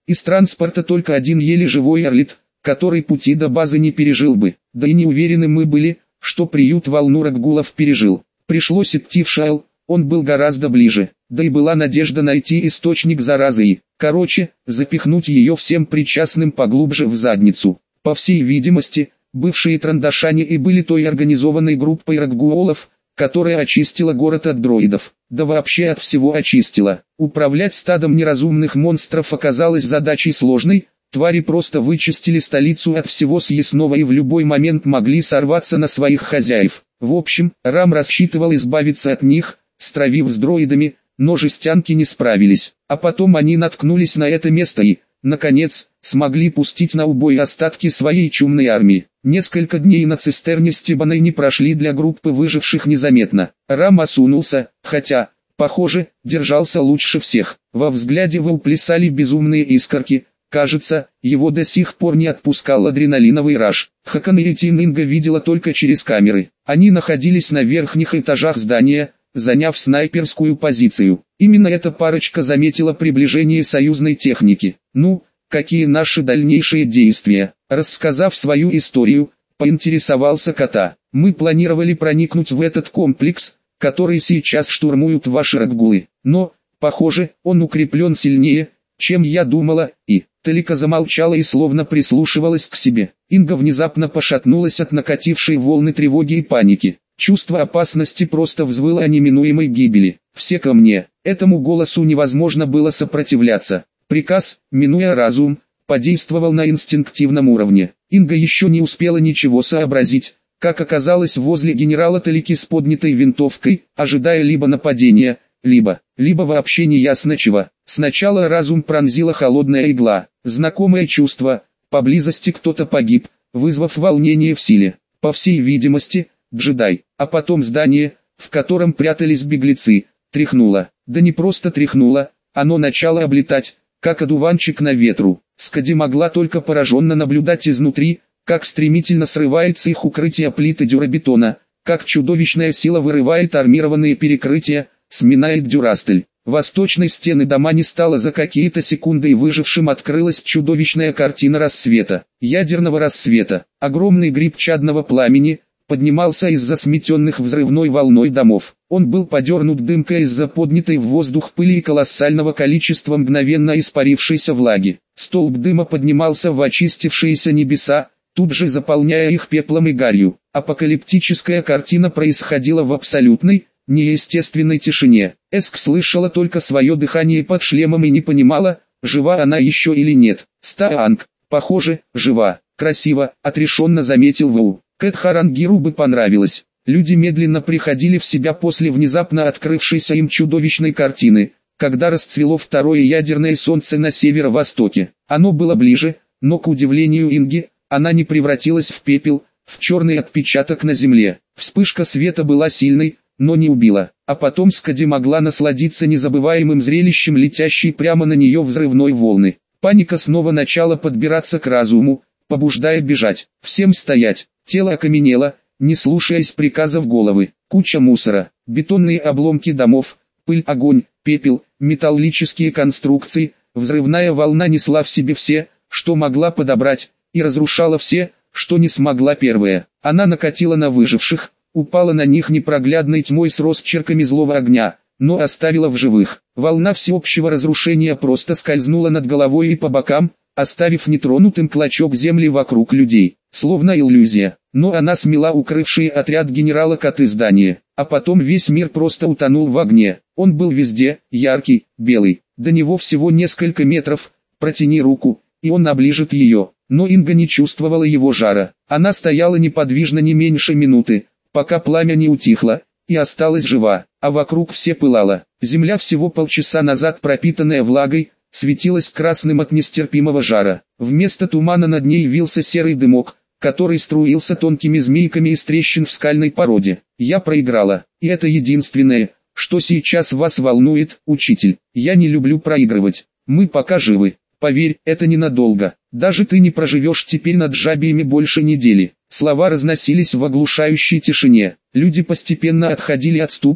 Из транспорта только один еле живой орлит, который пути до базы не пережил бы. Да и не уверены мы были, что приют волну Радгулов пережил. Пришлось идти в Шайл, он был гораздо ближе, да и была надежда найти источник заразы и, короче, запихнуть ее всем причастным поглубже в задницу. По всей видимости, бывшие трандашане и были той организованной группой Радгулов, которая очистила город от дроидов, да вообще от всего очистила. Управлять стадом неразумных монстров оказалось задачей сложной, твари просто вычистили столицу от всего съестного и в любой момент могли сорваться на своих хозяев. В общем, Рам рассчитывал избавиться от них, стравив с дроидами, но жестянки не справились. А потом они наткнулись на это место и, наконец, смогли пустить на убой остатки своей чумной армии. Несколько дней на цистерне с Тибаной не прошли для группы выживших незаметно. Рам осунулся, хотя, похоже, держался лучше всех. Во взгляде его плясали безумные искорки. Кажется, его до сих пор не отпускал адреналиновый раж. Хакан и Тининга видела только через камеры. Они находились на верхних этажах здания, заняв снайперскую позицию. Именно эта парочка заметила приближение союзной техники. «Ну, какие наши дальнейшие действия?» Рассказав свою историю, поинтересовался Кота. «Мы планировали проникнуть в этот комплекс, который сейчас штурмуют ваши Радгулы. Но, похоже, он укреплен сильнее, чем я думала, и...» Талика замолчала и словно прислушивалась к себе. Инга внезапно пошатнулась от накатившей волны тревоги и паники. Чувство опасности просто взвыло о неминуемой гибели. «Все ко мне!» Этому голосу невозможно было сопротивляться. Приказ, минуя разум, подействовал на инстинктивном уровне. Инга еще не успела ничего сообразить, как оказалась возле генерала Талики с поднятой винтовкой, ожидая либо нападения, либо, либо вообще не ясно чего. Сначала разум пронзила холодная игла, знакомое чувство, поблизости кто-то погиб, вызвав волнение в силе. По всей видимости, джедай, а потом здание, в котором прятались беглецы, тряхнуло. Да не просто тряхнуло, оно начало облетать, как одуванчик на ветру. Скади могла только пораженно наблюдать изнутри, как стремительно срывается их укрытие плиты дюрабетона, как чудовищная сила вырывает армированные перекрытия, сминает дюрастель. Восточной стены дома не стало за какие-то секунды, и выжившим открылась чудовищная картина рассвета, ядерного рассвета. Огромный гриб чадного пламени поднимался из-за сметенных взрывной волной домов. Он был подернут дымкой из-за поднятой в воздух пыли и колоссального количества мгновенно испарившейся влаги. Столб дыма поднимался в очистившиеся небеса, тут же заполняя их пеплом и гарью. Апокалиптическая картина происходила в абсолютной, неестественной тишине. Эск слышала только свое дыхание под шлемом и не понимала, жива она еще или нет. Стаанг, похоже, жива. Красиво, отрешенно заметил Ву. Кэт Харангиру бы понравилось. Люди медленно приходили в себя после внезапно открывшейся им чудовищной картины, когда расцвело второе ядерное солнце на северо-востоке. Оно было ближе, но к удивлению Инги, она не превратилась в пепел, в черный отпечаток на земле. Вспышка света была сильной, но не убила. А потом Скади могла насладиться незабываемым зрелищем летящей прямо на нее взрывной волны. Паника снова начала подбираться к разуму, побуждая бежать. Всем стоять. Тело окаменело, не слушаясь приказов головы. Куча мусора, бетонные обломки домов, пыль, огонь, пепел, металлические конструкции. Взрывная волна несла в себе все, что могла подобрать, и разрушала все, что не смогла первая. Она накатила на выживших, упала на них непроглядной тьмой с росчерками злого огня, но оставила в живых. Волна всеобщего разрушения просто скользнула над головой и по бокам, оставив нетронутым клочок земли вокруг людей, словно иллюзия. Но она смела укрывший отряд генерала Коты здания, а потом весь мир просто утонул в огне. Он был везде, яркий, белый, до него всего несколько метров, протяни руку, и он оближет ее. Но Инга не чувствовала его жара. Она стояла неподвижно не меньше минуты, пока пламя не утихло, и осталась жива, а вокруг все пылало. Земля всего полчаса назад, пропитанная влагой, светилась красным от нестерпимого жара. Вместо тумана над ней вился серый дымок, который струился тонкими змейками из трещин в скальной породе. Я проиграла, и это единственное, что сейчас вас волнует, учитель. Я не люблю проигрывать. Мы пока живы. Поверь, это ненадолго. Даже ты не проживешь теперь над жабиями больше недели. Слова разносились в оглушающей тишине. Люди постепенно отходили от ступора,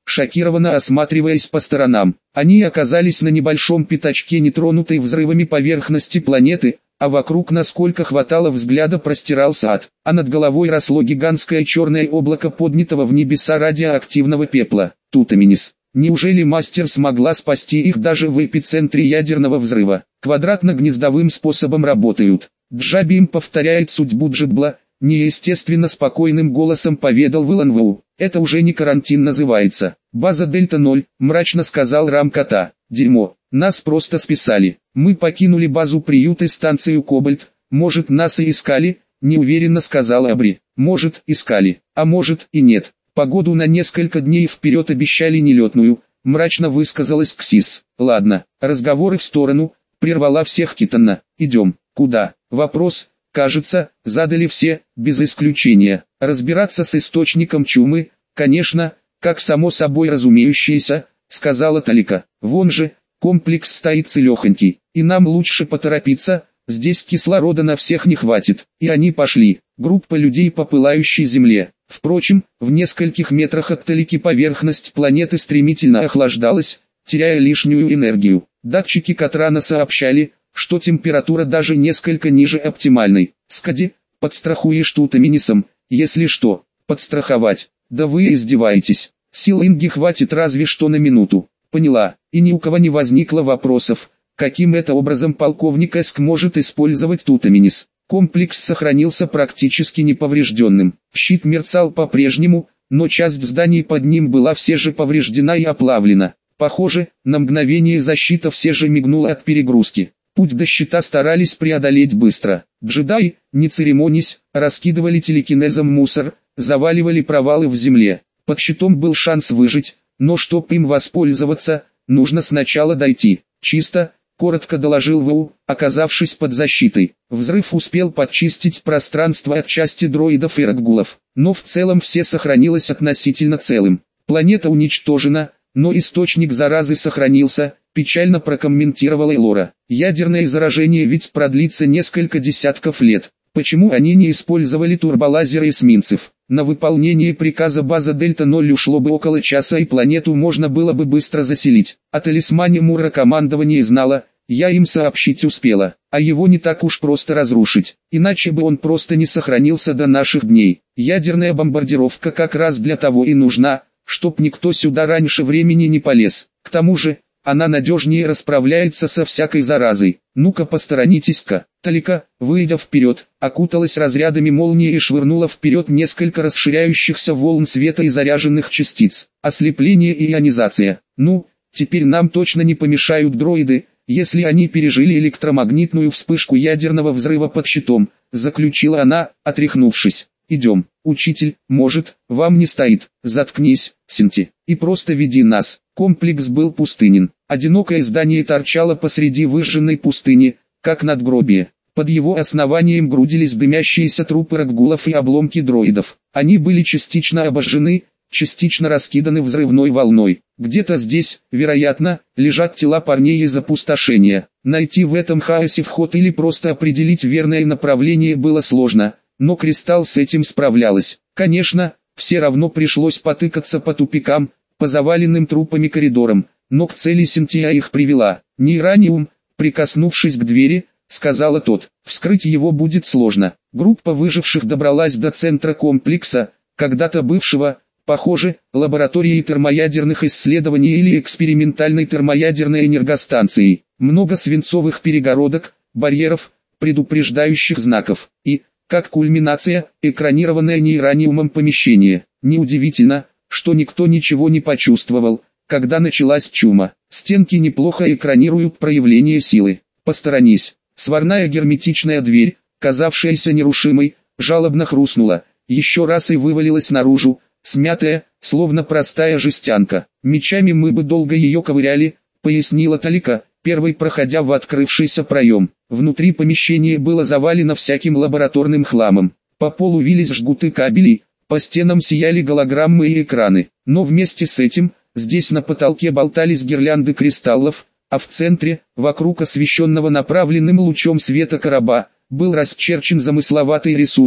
шокированно осматриваясь по сторонам. Они оказались на небольшом пятачке нетронутой взрывами поверхности планеты, а вокруг, насколько хватало взгляда, простирался ад, а над головой росло гигантское черное облако поднятого в небеса радиоактивного пепла. Тутаминис. Неужели мастер смогла спасти их даже в эпицентре ядерного взрыва? Квадратно-гнездовым способом работают. Джабим повторяет судьбу Джибла, неестественно спокойным голосом поведал Виланвоу. Это уже не карантин называется. База Дельта ноль, мрачно сказал Рамката. Дерьмо, нас просто списали. Мы покинули базу приют и станцию Кобальт. Может, нас и искали? Неуверенно сказала Абри. Может, искали, а может и нет. Погоду на несколько дней вперед обещали нелетную, мрачно высказалась Ксис. Ладно, разговоры в сторону, прервала всех Китана. Идем. Куда? Вопрос, кажется, задали все, без исключения. Разбираться с источником чумы, конечно, как само собой разумеющееся, сказала Талика. Вон же, комплекс стоит целехонький, и нам лучше поторопиться, здесь кислорода на всех не хватит. И они пошли, группа людей по пылающей земле. Впрочем, в нескольких метрах от Талики поверхность планеты стремительно охлаждалась, теряя лишнюю энергию. Датчики Катрана сообщали, что температура даже несколько ниже оптимальной. Скади, подстрахуешь Тутаминисом, если что. Подстраховать? Да вы издеваетесь. Сил Инги хватит разве что на минуту. Поняла, и ни у кого не возникло вопросов, каким это образом полковник Эск может использовать Тутаминис. Комплекс сохранился практически неповрежденным. Щит мерцал по-прежнему, но часть зданий под ним была все же повреждена и оплавлена. Похоже, на мгновение защита все же мигнула от перегрузки. Путь до щита старались преодолеть быстро. Джедаи, не церемонясь, раскидывали телекинезом мусор, заваливали провалы в земле. Под щитом был шанс выжить, но чтобы им воспользоваться, нужно сначала дойти. Чисто, коротко доложил Вэу, оказавшись под защитой. Взрыв успел подчистить пространство от части дроидов и раггулов, но в целом все сохранилось относительно целым. Планета уничтожена, но источник заразы сохранился, печально прокомментировала Элора. Ядерное заражение ведь продлится несколько десятков лет. Почему они не использовали турболазеры эсминцев? На выполнение приказа база Дельта ноль ушло бы около часа, и планету можно было бы быстро заселить. О талисмане Мура командование знало, я им сообщить успела, а его не так уж просто разрушить, иначе бы он просто не сохранился до наших дней. Ядерная бомбардировка как раз для того и нужна, чтоб никто сюда раньше времени не полез. К тому же, она надежнее расправляется со всякой заразой. Ну-ка посторонитесь-ка. Талика, выйдя вперед, окуталась разрядами молнии и швырнула вперед несколько расширяющихся волн света и заряженных частиц. Ослепление и ионизация. Ну, теперь нам точно не помешают дроиды, если они пережили электромагнитную вспышку ядерного взрыва под щитом, заключила она, отряхнувшись. Идем, учитель, может, вам не стоит. Заткнись, Синти, и просто веди нас. Комплекс был пустынен. Одинокое здание торчало посреди выжженной пустыни, как надгробие. Под его основанием грудились дымящиеся трупы раггулов и обломки дроидов. Они были частично обожжены, частично раскиданы взрывной волной. Где-то здесь, вероятно, лежат тела парней из опустошения. Найти в этом хаосе вход или просто определить верное направление было сложно, но Кристалл с этим справлялась. Конечно, все равно пришлось потыкаться по тупикам, по заваленным трупами коридорам, но к цели Синтия их привела. «Нейраниум», прикоснувшись к двери, сказала тот, вскрыть его будет сложно. Группа выживших добралась до центра комплекса, когда-то бывшего, похоже, лаборатории термоядерных исследований или экспериментальной термоядерной энергостанции. Много свинцовых перегородок, барьеров, предупреждающих знаков, и, как кульминация, экранированное нейраниумом помещение. Неудивительно, что никто ничего не почувствовал, когда началась чума. Стенки неплохо экранируют проявление силы. Посторонись. Сварная герметичная дверь, казавшаяся нерушимой, жалобно хрустнула, еще раз и вывалилась наружу, смятая, словно простая жестянка. Мечами мы бы долго ее ковыряли, пояснила Талика, первой проходя в открывшийся проем. Внутри помещения было завалено всяким лабораторным хламом. По полу вились жгуты кабелей, по стенам сияли голограммы и экраны. Но вместе с этим, здесь на потолке болтались гирлянды кристаллов, а в центре, вокруг освещенного направленным лучом света короба, был расчерчен замысловатый рисунок,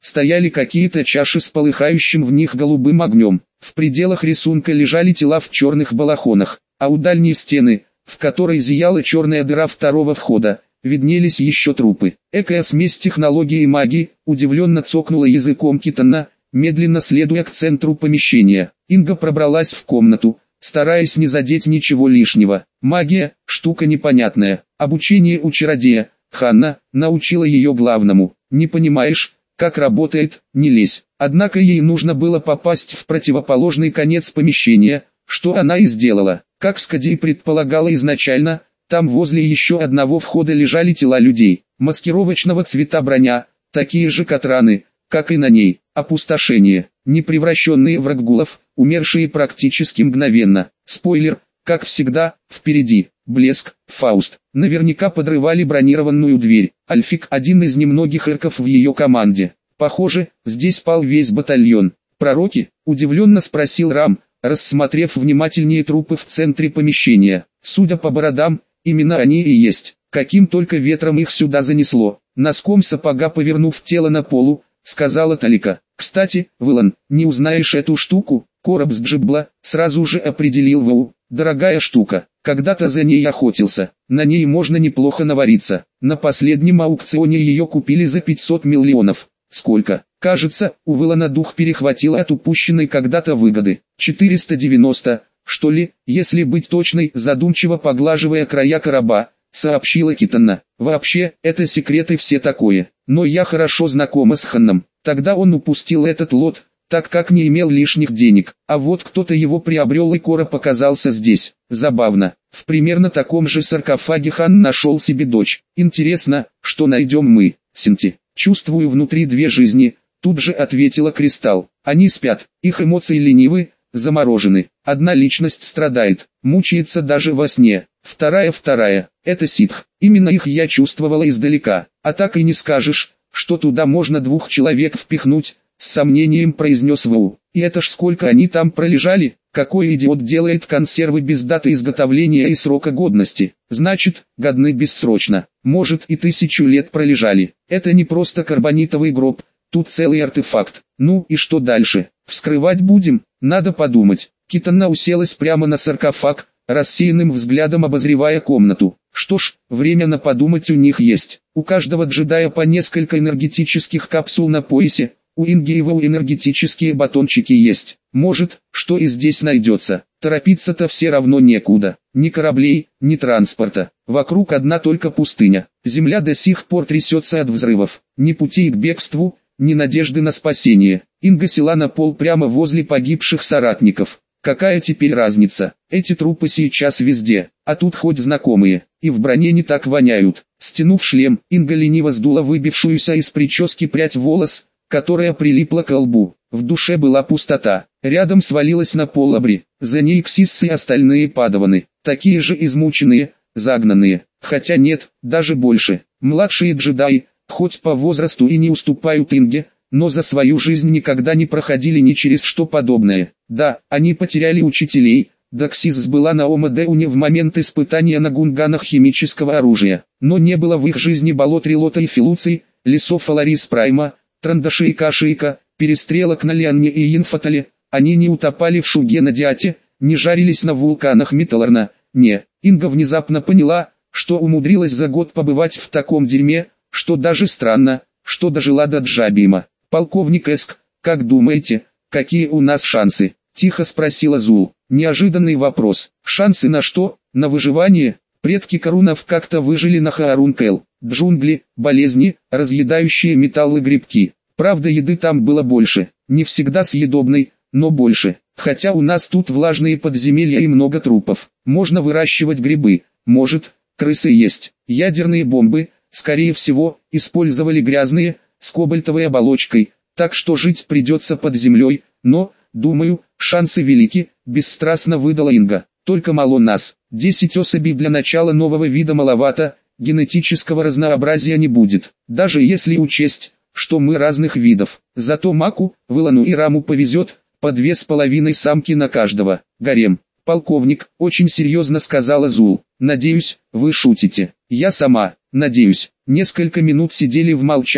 стояли какие-то чаши с полыхающим в них голубым огнем. В пределах рисунка лежали тела в черных балахонах, а у дальней стены, в которой зияла черная дыра второго входа, виднелись еще трупы. Экая смесь технологии и магии, удивленно цокнула языком Китана, медленно следуя к центру помещения. Инга пробралась в комнату, стараясь не задеть ничего лишнего. Магия – штука непонятная. Обучение у чародея. Ханна научила ее главному. Не понимаешь, как работает, не лезь. Однако ей нужно было попасть в противоположный конец помещения, что она и сделала. Как Скадей предполагала изначально, там возле еще одного входа лежали тела людей. Маскировочного цвета броня, такие же катраны, как и на ней. Опустошение, не превращенные в раггулов, умершие практически мгновенно. Спойлер, как всегда, впереди. Блеск, Фауст. Наверняка подрывали бронированную дверь. Альфик – один из немногих эрков в ее команде. Похоже, здесь пал весь батальон. «Пророки?» – удивленно спросил Рам, рассмотрев внимательнее трупы в центре помещения. Судя по бородам, именно они и есть. Каким только ветром их сюда занесло. Носком сапога повернув тело на полу, сказала Талика. «Кстати, Вылан, не узнаешь эту штуку?» Короб с Джибла сразу же определил Вау. «Дорогая штука. Когда-то за ней охотился. На ней можно неплохо навариться. На последнем аукционе ее купили за пятьсот миллионов. Сколько? Кажется, у Вылана дух перехватило от упущенной когда-то выгоды. четыреста девяносто, что ли, если быть точной», задумчиво поглаживая края короба, сообщила Китана. «Вообще, это секреты все такое. Но я хорошо знакома с Ханном. Тогда он упустил этот лот, так как не имел лишних денег. А вот кто-то его приобрел, и короб оказался здесь. Забавно. В примерно таком же саркофаге Хан нашел себе дочь. Интересно, что найдем мы, Синти?» «Чувствую внутри две жизни», тут же ответила Кристалл. «Они спят, их эмоции ленивы, заморожены. Одна личность страдает, мучается даже во сне. Вторая вторая, это ситх. Именно их я чувствовала издалека. А так и не скажешь, что туда можно двух человек впихнуть», с сомнением произнес Вау. «И это ж сколько они там пролежали? Какой идиот делает консервы без даты изготовления и срока годности? Значит, годны бессрочно. Может, и тысячу лет пролежали. Это не просто карбонитовый гроб, тут целый артефакт. Ну и что дальше? Вскрывать будем? Надо подумать». Китана уселась прямо на саркофаг, рассеянным взглядом обозревая комнату. Что ж, время на подумать у них есть. У каждого джедая по несколько энергетических капсул на поясе. У Инги и Вау энергетические батончики есть. Может, что и здесь найдется. Торопиться-то все равно некуда. Ни кораблей, ни транспорта. Вокруг одна только пустыня. Земля до сих пор трясется от взрывов. Ни пути к бегству, ни надежды на спасение. Инга села на пол прямо возле погибших соратников. Какая теперь разница? Эти трупы сейчас везде, а тут хоть знакомые, и в броне не так воняют. Стянув шлем, Инга лениво сдула выбившуюся из прически прядь волос, которая прилипла к лбу. В душе была пустота. Рядом свалилась на пол Абри. За ней Ксисс и остальные падаваны. Такие же измученные, загнанные. Хотя нет, даже больше. Младшие джедаи, хоть по возрасту и не уступают Инге, но за свою жизнь никогда не проходили ни через что подобное. Да, они потеряли учителей. Да, Ксисс была на Омадеуне в момент испытания на гунганах химического оружия. Но не было в их жизни болот Рилота и Филуций, лесов Аларис Прайма, Трандашейка Ашейка, перестрелок на Лианне и Янфатале. Они не утопали в Шуге на Диате, не жарились на вулканах Миталарна. Не, Инга внезапно поняла, что умудрилась за год побывать в таком дерьме, что даже странно, что дожила до Джабима. «Полковник Эск, как думаете, какие у нас шансы?» – тихо спросила Зул. Неожиданный вопрос. Шансы на что? На выживание? Предки Карунов как-то выжили на Хаарун-Кэл. Джунгли, болезни, разъедающие металлы грибки. Правда, еды там было больше. Не всегда съедобной, но больше. Хотя у нас тут влажные подземелья и много трупов. Можно выращивать грибы. Может, крысы есть. Ядерные бомбы, скорее всего, использовали грязные, с кобальтовой оболочкой. Так что жить придется под землей, но, думаю, шансы велики, бесстрастно выдала Инга. Только мало нас. Десять особей для начала нового вида маловато, генетического разнообразия не будет. Даже если учесть, что мы разных видов. Зато Маку, Вылану и Раму повезет, по две с половиной самки на каждого. Гарем. «Полковник», очень серьезно сказала Зул. «Надеюсь, вы шутите». «Я сама, надеюсь». Несколько минут сидели в молчании.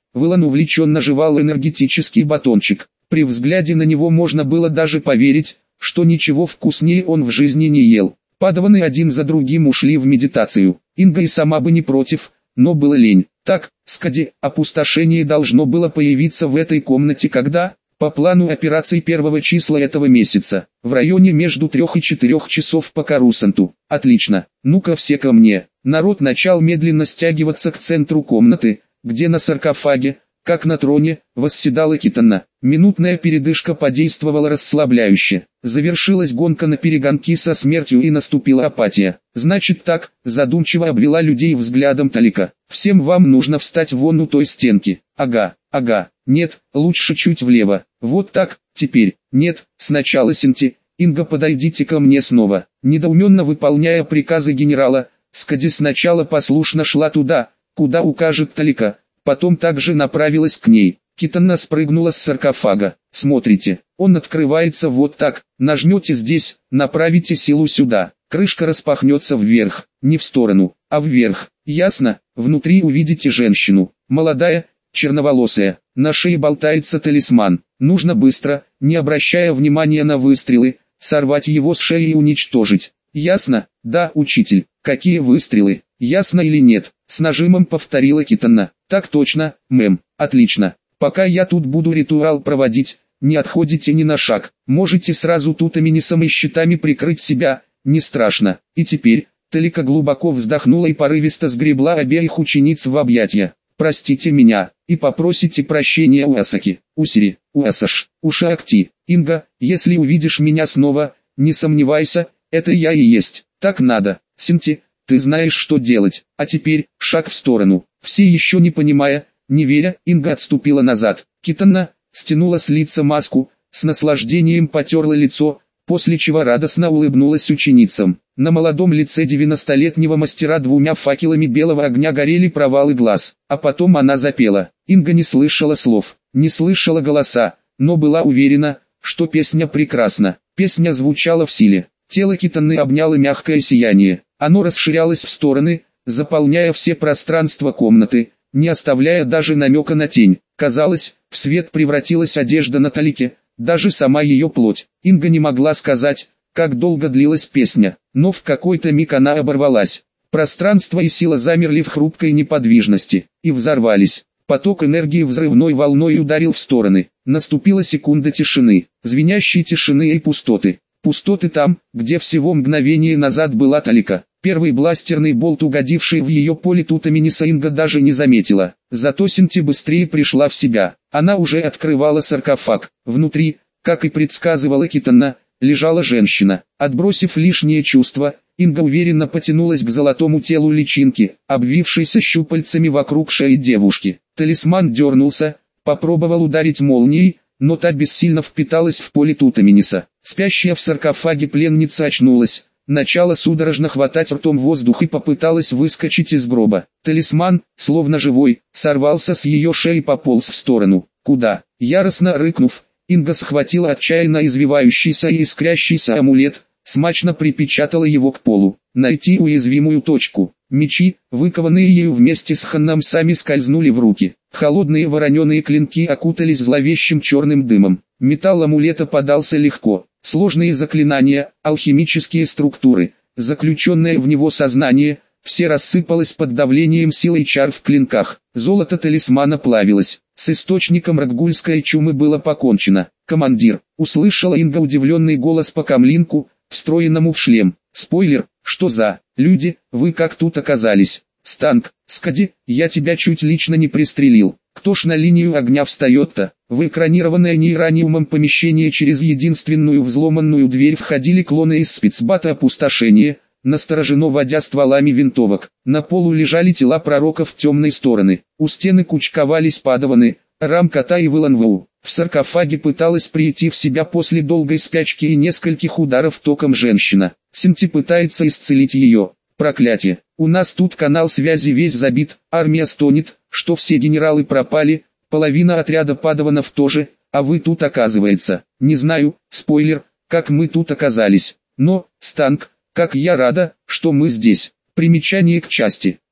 Вылан увлеченно жевал энергетический батончик. При взгляде на него можно было даже поверить, что ничего вкуснее он в жизни не ел. Падаваны один за другим ушли в медитацию. Инга и сама бы не против, но было лень. Так, скади, опустошение должно было появиться в этой комнате когда? По плану операции первого числа этого месяца, в районе между трех и четырех часов по Карусанту. Отлично, ну-ка все ко мне. Народ начал медленно стягиваться к центру комнаты, где на саркофаге, как на троне, восседала Китана. Минутная передышка подействовала расслабляюще. Завершилась гонка на перегонки со смертью и наступила апатия. Значит так, задумчиво обвела людей взглядом Талика. Всем вам нужно встать вон у той стенки. Ага, ага, нет, лучше чуть влево. Вот так, теперь, нет, сначала Синти. Инга, подойдите ко мне снова. Недоуменно выполняя приказы генерала, Скади сначала послушно шла туда, куда укажет Талика, потом также направилась к ней. Китана спрыгнула с саркофага. Смотрите, он открывается вот так, нажмете здесь, направите силу сюда. Крышка распахнется вверх, не в сторону, а вверх. Ясно? Внутри увидите женщину, молодая, черноволосая. На шее болтается талисман. Нужно быстро, не обращая внимания на выстрелы, сорвать его с шеи и уничтожить. Ясно? Да, учитель. Какие выстрелы? Ясно или нет? С нажимом повторила Китана. Так точно, мэм. Отлично. Пока я тут буду ритуал проводить, не отходите ни на шаг. Можете сразу тутаминисом и щитами прикрыть себя, не страшно. И теперь, Талика глубоко вздохнула и порывисто сгребла обеих учениц в объятия. Простите меня, и попросите прощения у Асаки, у Сири, у Асаш, у Шаакти. Инга, если увидишь меня снова, не сомневайся, это я и есть. Так надо. Синти, ты знаешь, что делать. А теперь, шаг в сторону. Все еще не понимая, не веря, Инга отступила назад. Китана стянула с лица маску, с наслаждением потерла лицо, после чего радостно улыбнулась ученицам. На молодом лице девяностолетнего мастера двумя факелами белого огня горели провалы глаз. А потом она запела. Инга не слышала слов, не слышала голоса, но была уверена, что песня прекрасна. Песня звучала в силе. Тело Китаны обняло мягкое сияние. Оно расширялось в стороны, заполняя все пространства комнаты, не оставляя даже намека на тень. Казалось, в свет превратилась одежда на Талике, даже сама ее плоть. Инга не могла сказать, как долго длилась песня, но в какой-то миг она оборвалась. Пространство и сила замерли в хрупкой неподвижности, и взорвались. Поток энергии взрывной волной ударил в стороны. Наступила секунда тишины, звенящей тишины и пустоты. Пустоты там, где всего мгновение назад была Талика. Первый бластерный болт, угодивший в ее поле тутаминиса, Инга даже не заметила. Зато Синти быстрее пришла в себя. Она уже открывала саркофаг. Внутри, как и предсказывала Китана, лежала женщина. Отбросив лишние чувства, Инга уверенно потянулась к золотому телу личинки, обвившейся щупальцами вокруг шеи девушки. Талисман дернулся, попробовал ударить молнией, но та бессильно впиталась в поле тутаминиса. Спящая в саркофаге пленница очнулась, начала судорожно хватать ртом воздух и попыталась выскочить из гроба. Талисман, словно живой, сорвался с ее шеи и пополз в сторону. Куда? Яростно рыкнув, Инга схватила отчаянно извивающийся и искрящийся амулет, смачно припечатала его к полу. Найти уязвимую точку. Мечи, выкованные ею вместе с Ханном, сами скользнули в руки. Холодные вороненые клинки окутались зловещим черным дымом. Металл амулета подался легко. Сложные заклинания, алхимические структуры, заключенное в него сознание, все рассыпалось под давлением силы чар в клинках. Золото талисмана плавилось. С источником раггульской чумы было покончено. «Командир!» — услышала Инга удивленный голос по камлинку, встроенному в шлем. «Спойлер, что за люди, вы как тут оказались?» «Станк, Скади, я тебя чуть лично не пристрелил. Кто ж на линию огня встает-то?» В экранированное нейраниумом помещение через единственную взломанную дверь входили клоны из спецбата опустошения, настороженно водя стволами винтовок. На полу лежали тела пророков темной стороны. У стены кучковались падаваны, Рамката и Выланву. В саркофаге пыталась прийти в себя после долгой спячки и нескольких ударов током женщина. Синти пытается исцелить ее. Проклятие. У нас тут канал связи весь забит, армия стонет, что все генералы пропали, половина отряда падаванов тоже, а вы тут оказывается. Не знаю, спойлер, как мы тут оказались. Но, Станк, как я рада, что мы здесь. Примечание к части.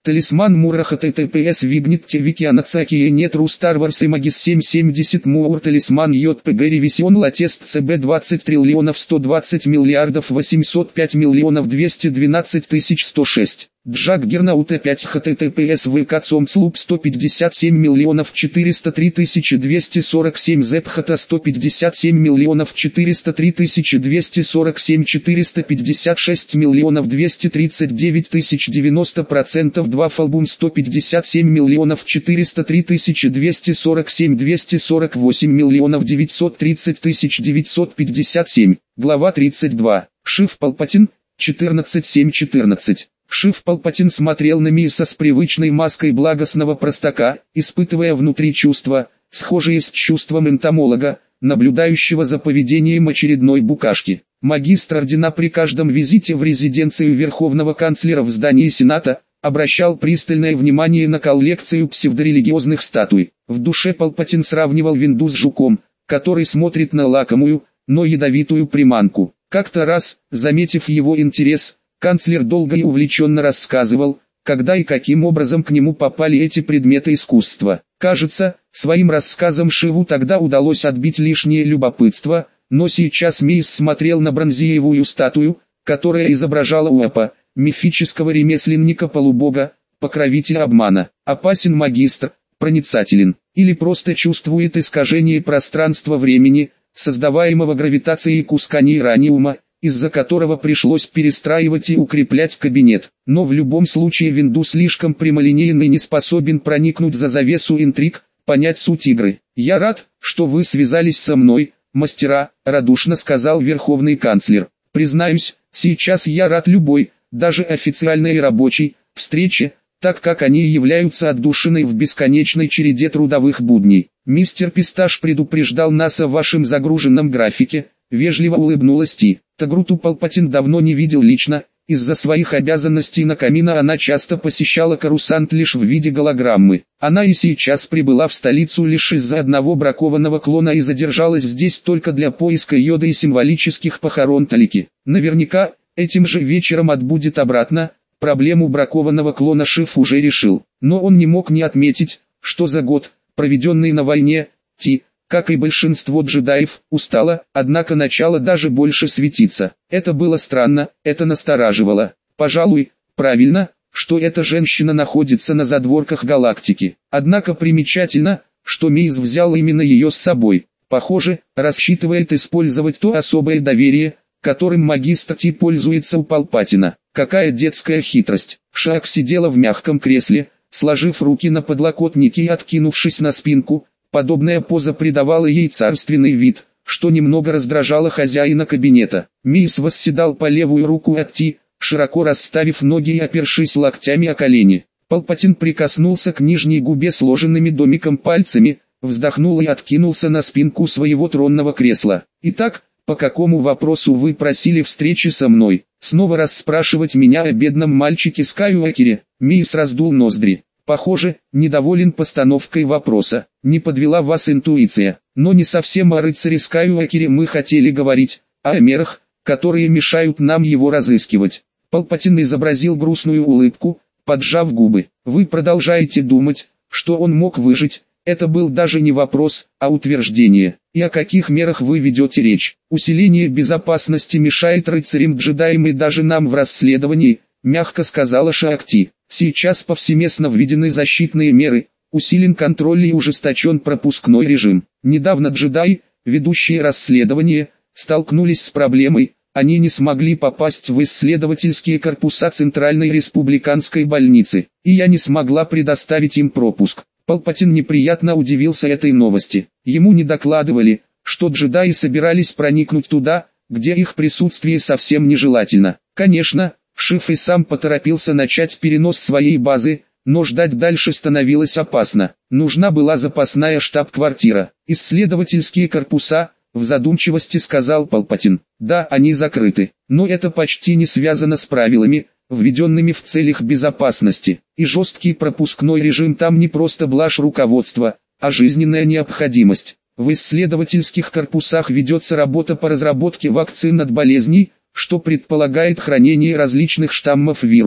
Талисман Мура https вигнитте викианацакие нет ру Star Wars Imagis семь семьдесят Мур Талисман JPG Ревисион Латест ЦБ двадцать триллионов сто двадцать миллиардов восемьсот пять миллионов двести двенадцать тысяч сто шесть. Джак Гернаута пять https вкцомслуп сто пятьдесят семь миллионов четыреста три тысячи двести сорок семь зепхата сто пятьдесят семь миллионов четыреста три тысячи двести сорок семь четыреста пятьдесят шесть миллионов двести тридцать девять тысяч девяносто процентов два фалбум сто пятьдесят семь миллионов четыреста три тысячи двести сорок семь двести сорок восемь миллионов девятьсот тридцать тысяч девятьсот пятьдесят семь. Глава тридцать два. Шиф Палпатин четырнадцать семь четырнадцать. Шиф Палпатин смотрел на Миса с привычной маской благостного простака, испытывая внутри чувства, схожие с чувством энтомолога, наблюдающего за поведением очередной букашки. Магистр ордена при каждом визите в резиденцию Верховного канцлера в здании Сената обращал пристальное внимание на коллекцию псевдорелигиозных статуй. В душе Палпатин сравнивал Винду с жуком, который смотрит на лакомую, но ядовитую приманку. Как-то раз, заметив его интерес, канцлер долго и увлеченно рассказывал, когда и каким образом к нему попали эти предметы искусства. Кажется, своим рассказом Шиву тогда удалось отбить лишнее любопытство, но сейчас Мейс смотрел на бронзиевую статую, которая изображала Уэпа, мифического ремесленника-полубога, покровителя обмана. Опасен магистр, проницателен, или просто чувствует искажение пространства-времени, создаваемого гравитацией куска нейраниума, из-за которого пришлось перестраивать и укреплять кабинет. Но в любом случае Винду слишком прямолинейен и не способен проникнуть за завесу интриг, понять суть игры. «Я рад, что вы связались со мной, мастера», — радушно сказал Верховный канцлер. «Признаюсь, сейчас я рад любой, даже официальной и рабочей, встрече, так как они являются отдушиной в бесконечной череде трудовых будней. Мистер Писташ предупреждал нас о вашем загруженном графике», — вежливо улыбнулась Ти. Тагруту Палпатин давно не видел лично, из-за своих обязанностей на Камино она часто посещала Корусант лишь в виде голограммы. Она и сейчас прибыла в столицу лишь из-за одного бракованного клона и задержалась здесь только для поиска йода и символических похорон Талики. Наверняка, этим же вечером отбудет обратно. Проблему бракованного клона Шиф уже решил, но он не мог не отметить, что за год, проведенный на войне, Ти, как и большинство джедаев, устала, однако начала даже больше светиться. Это было странно, это настораживало. Пожалуй, правильно, что эта женщина находится на задворках галактики. Однако примечательно, что Мейз взял именно ее с собой. Похоже, рассчитывает использовать то особое доверие, которым магистр Ти пользуется у Палпатина. Какая детская хитрость. Шаак сидела в мягком кресле, сложив руки на подлокотнике и откинувшись на спинку. Подобная поза придавала ей царственный вид, что немного раздражало хозяина кабинета. Мейс восседал по левую руку от Ти, широко расставив ноги и опершись локтями о колени. Палпатин прикоснулся к нижней губе сложенными домиком пальцами, вздохнул и откинулся на спинку своего тронного кресла. «Итак, по какому вопросу вы просили встречи со мной? Снова расспрашивать меня о бедном мальчике Скайуокере?» Мейс раздул ноздри. Похоже, недоволен постановкой вопроса. Не подвела вас интуиция. Но не совсем о рыцаре Скайуокере мы хотели говорить, а о мерах, которые мешают нам его разыскивать. Палпатин изобразил грустную улыбку, поджав губы. Вы продолжаете думать, что он мог выжить? Это был даже не вопрос, а утверждение. И о каких мерах вы ведете речь? Усиление безопасности мешает рыцарям-джедаям и даже нам в расследовании, мягко сказала Шаакти. Сейчас повсеместно введены защитные меры, усилен контроль и ужесточен пропускной режим. Недавно джедаи, ведущие расследование, столкнулись с проблемой, они не смогли попасть в исследовательские корпуса Центральной республиканской больницы, и я не смогла предоставить им пропуск. Палпатин неприятно удивился этой новости. Ему не докладывали, что джедаи собирались проникнуть туда, где их присутствие совсем нежелательно. Конечно, Шиф и сам поторопился начать перенос своей базы, но ждать дальше становилось опасно. Нужна была запасная штаб-квартира. Исследовательские корпуса, в задумчивости сказал Палпатин. Да, они закрыты, но это почти не связано с правилами, введенными в целях безопасности. И жесткий пропускной режим там не просто блажь руководства, а жизненная необходимость. В исследовательских корпусах ведется работа по разработке вакцин от болезней, что предполагает хранение различных штаммов вирусов.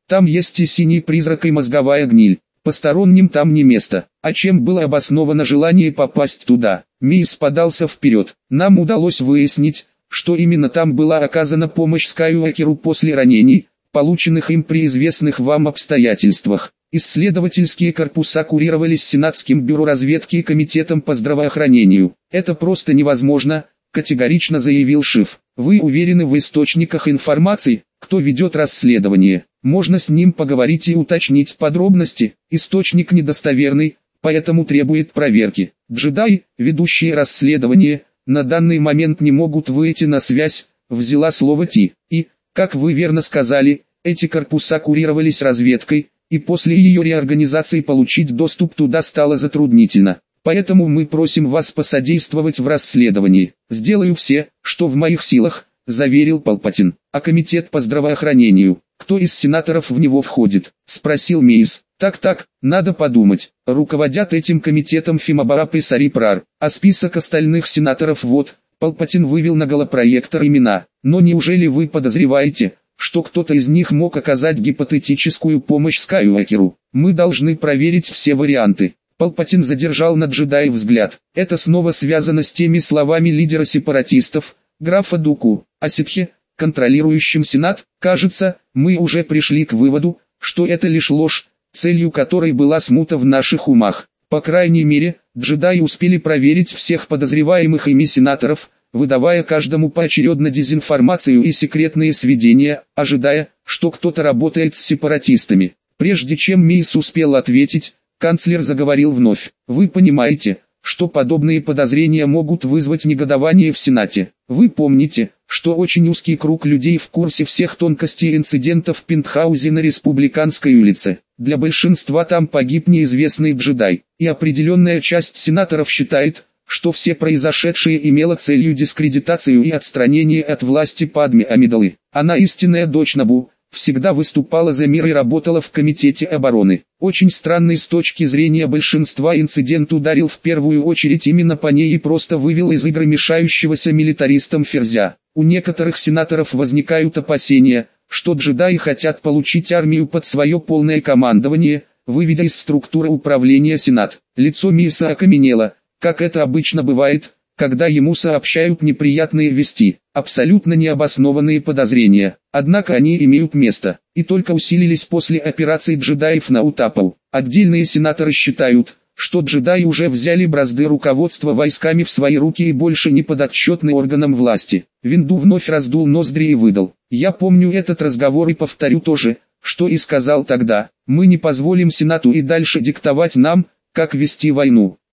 Там есть и синий призрак, и мозговая гниль. Посторонним там не место. А чем было обосновано желание попасть туда? Мейс подался вперед. Нам удалось выяснить, что именно там была оказана помощь Скайуокеру после ранений, полученных им при известных вам обстоятельствах. Исследовательские корпуса курировались Сенатским бюро разведки и Комитетом по здравоохранению. Это просто невозможно, категорично заявил Шиф. Вы уверены в источниках информации, кто ведет расследование? Можно с ним поговорить и уточнить подробности. Источник недостоверный, поэтому требует проверки. Джедаи, ведущие расследование, на данный момент не могут выйти на связь, взяла слово Ти. И, как вы верно сказали, эти корпуса курировались разведкой, и после ее реорганизации получить доступ туда стало затруднительно. Поэтому мы просим вас посодействовать в расследовании. Сделаю все, что в моих силах, заверил Палпатин. А комитет по здравоохранению, кто из сенаторов в него входит? Спросил Мейс. Так-так, надо подумать. Руководят этим комитетом Фимабарап и Сарипрар, а список остальных сенаторов вот. Палпатин вывел на голопроектор имена. Но неужели вы подозреваете, что кто-то из них мог оказать гипотетическую помощь Скайуокеру? Мы должны проверить все варианты. Палпатин задержал на джедаев взгляд. Это снова связано с теми словами лидера сепаратистов, графа Дуку, о ситхе, контролирующем Сенат. Кажется, мы уже пришли к выводу, что это лишь ложь, целью которой была смута в наших умах. По крайней мере, джедаи успели проверить всех подозреваемых ими сенаторов, выдавая каждому поочередно дезинформацию и секретные сведения, ожидая, что кто-то работает с сепаратистами. Прежде чем Мейс успел ответить, канцлер заговорил вновь. Вы понимаете, что подобные подозрения могут вызвать негодование в Сенате. Вы помните, что очень узкий круг людей в курсе всех тонкостей инцидента в пентхаузе на Республиканской улице. Для большинства там погиб неизвестный джедай, и определенная часть сенаторов считает, что все произошедшее имело целью дискредитацию и отстранение от власти Падме Амидалы. Она истинная дочь Набу, всегда выступала за мир и работала в Комитете обороны. Очень странный с точки зрения большинства инцидент ударил в первую очередь именно по ней и просто вывел из игры мешающегося милитаристам Ферзя. У некоторых сенаторов возникают опасения, что джедаи хотят получить армию под свое полное командование, выведя из структуры управления Сенат. Лицо Мейса окаменело, как это обычно бывает, когда ему сообщают неприятные вести, абсолютно необоснованные подозрения. Однако они имеют место, и только усилились после операции джедаев на Утапау. Отдельные сенаторы считают, что джедаи уже взяли бразды руководства войсками в свои руки и больше не подотчетны органам власти. Винду вновь раздул ноздри и выдал. Я помню этот разговор и повторю то же, что и сказал тогда. Мы не позволим Сенату и дальше диктовать нам, как вести войну.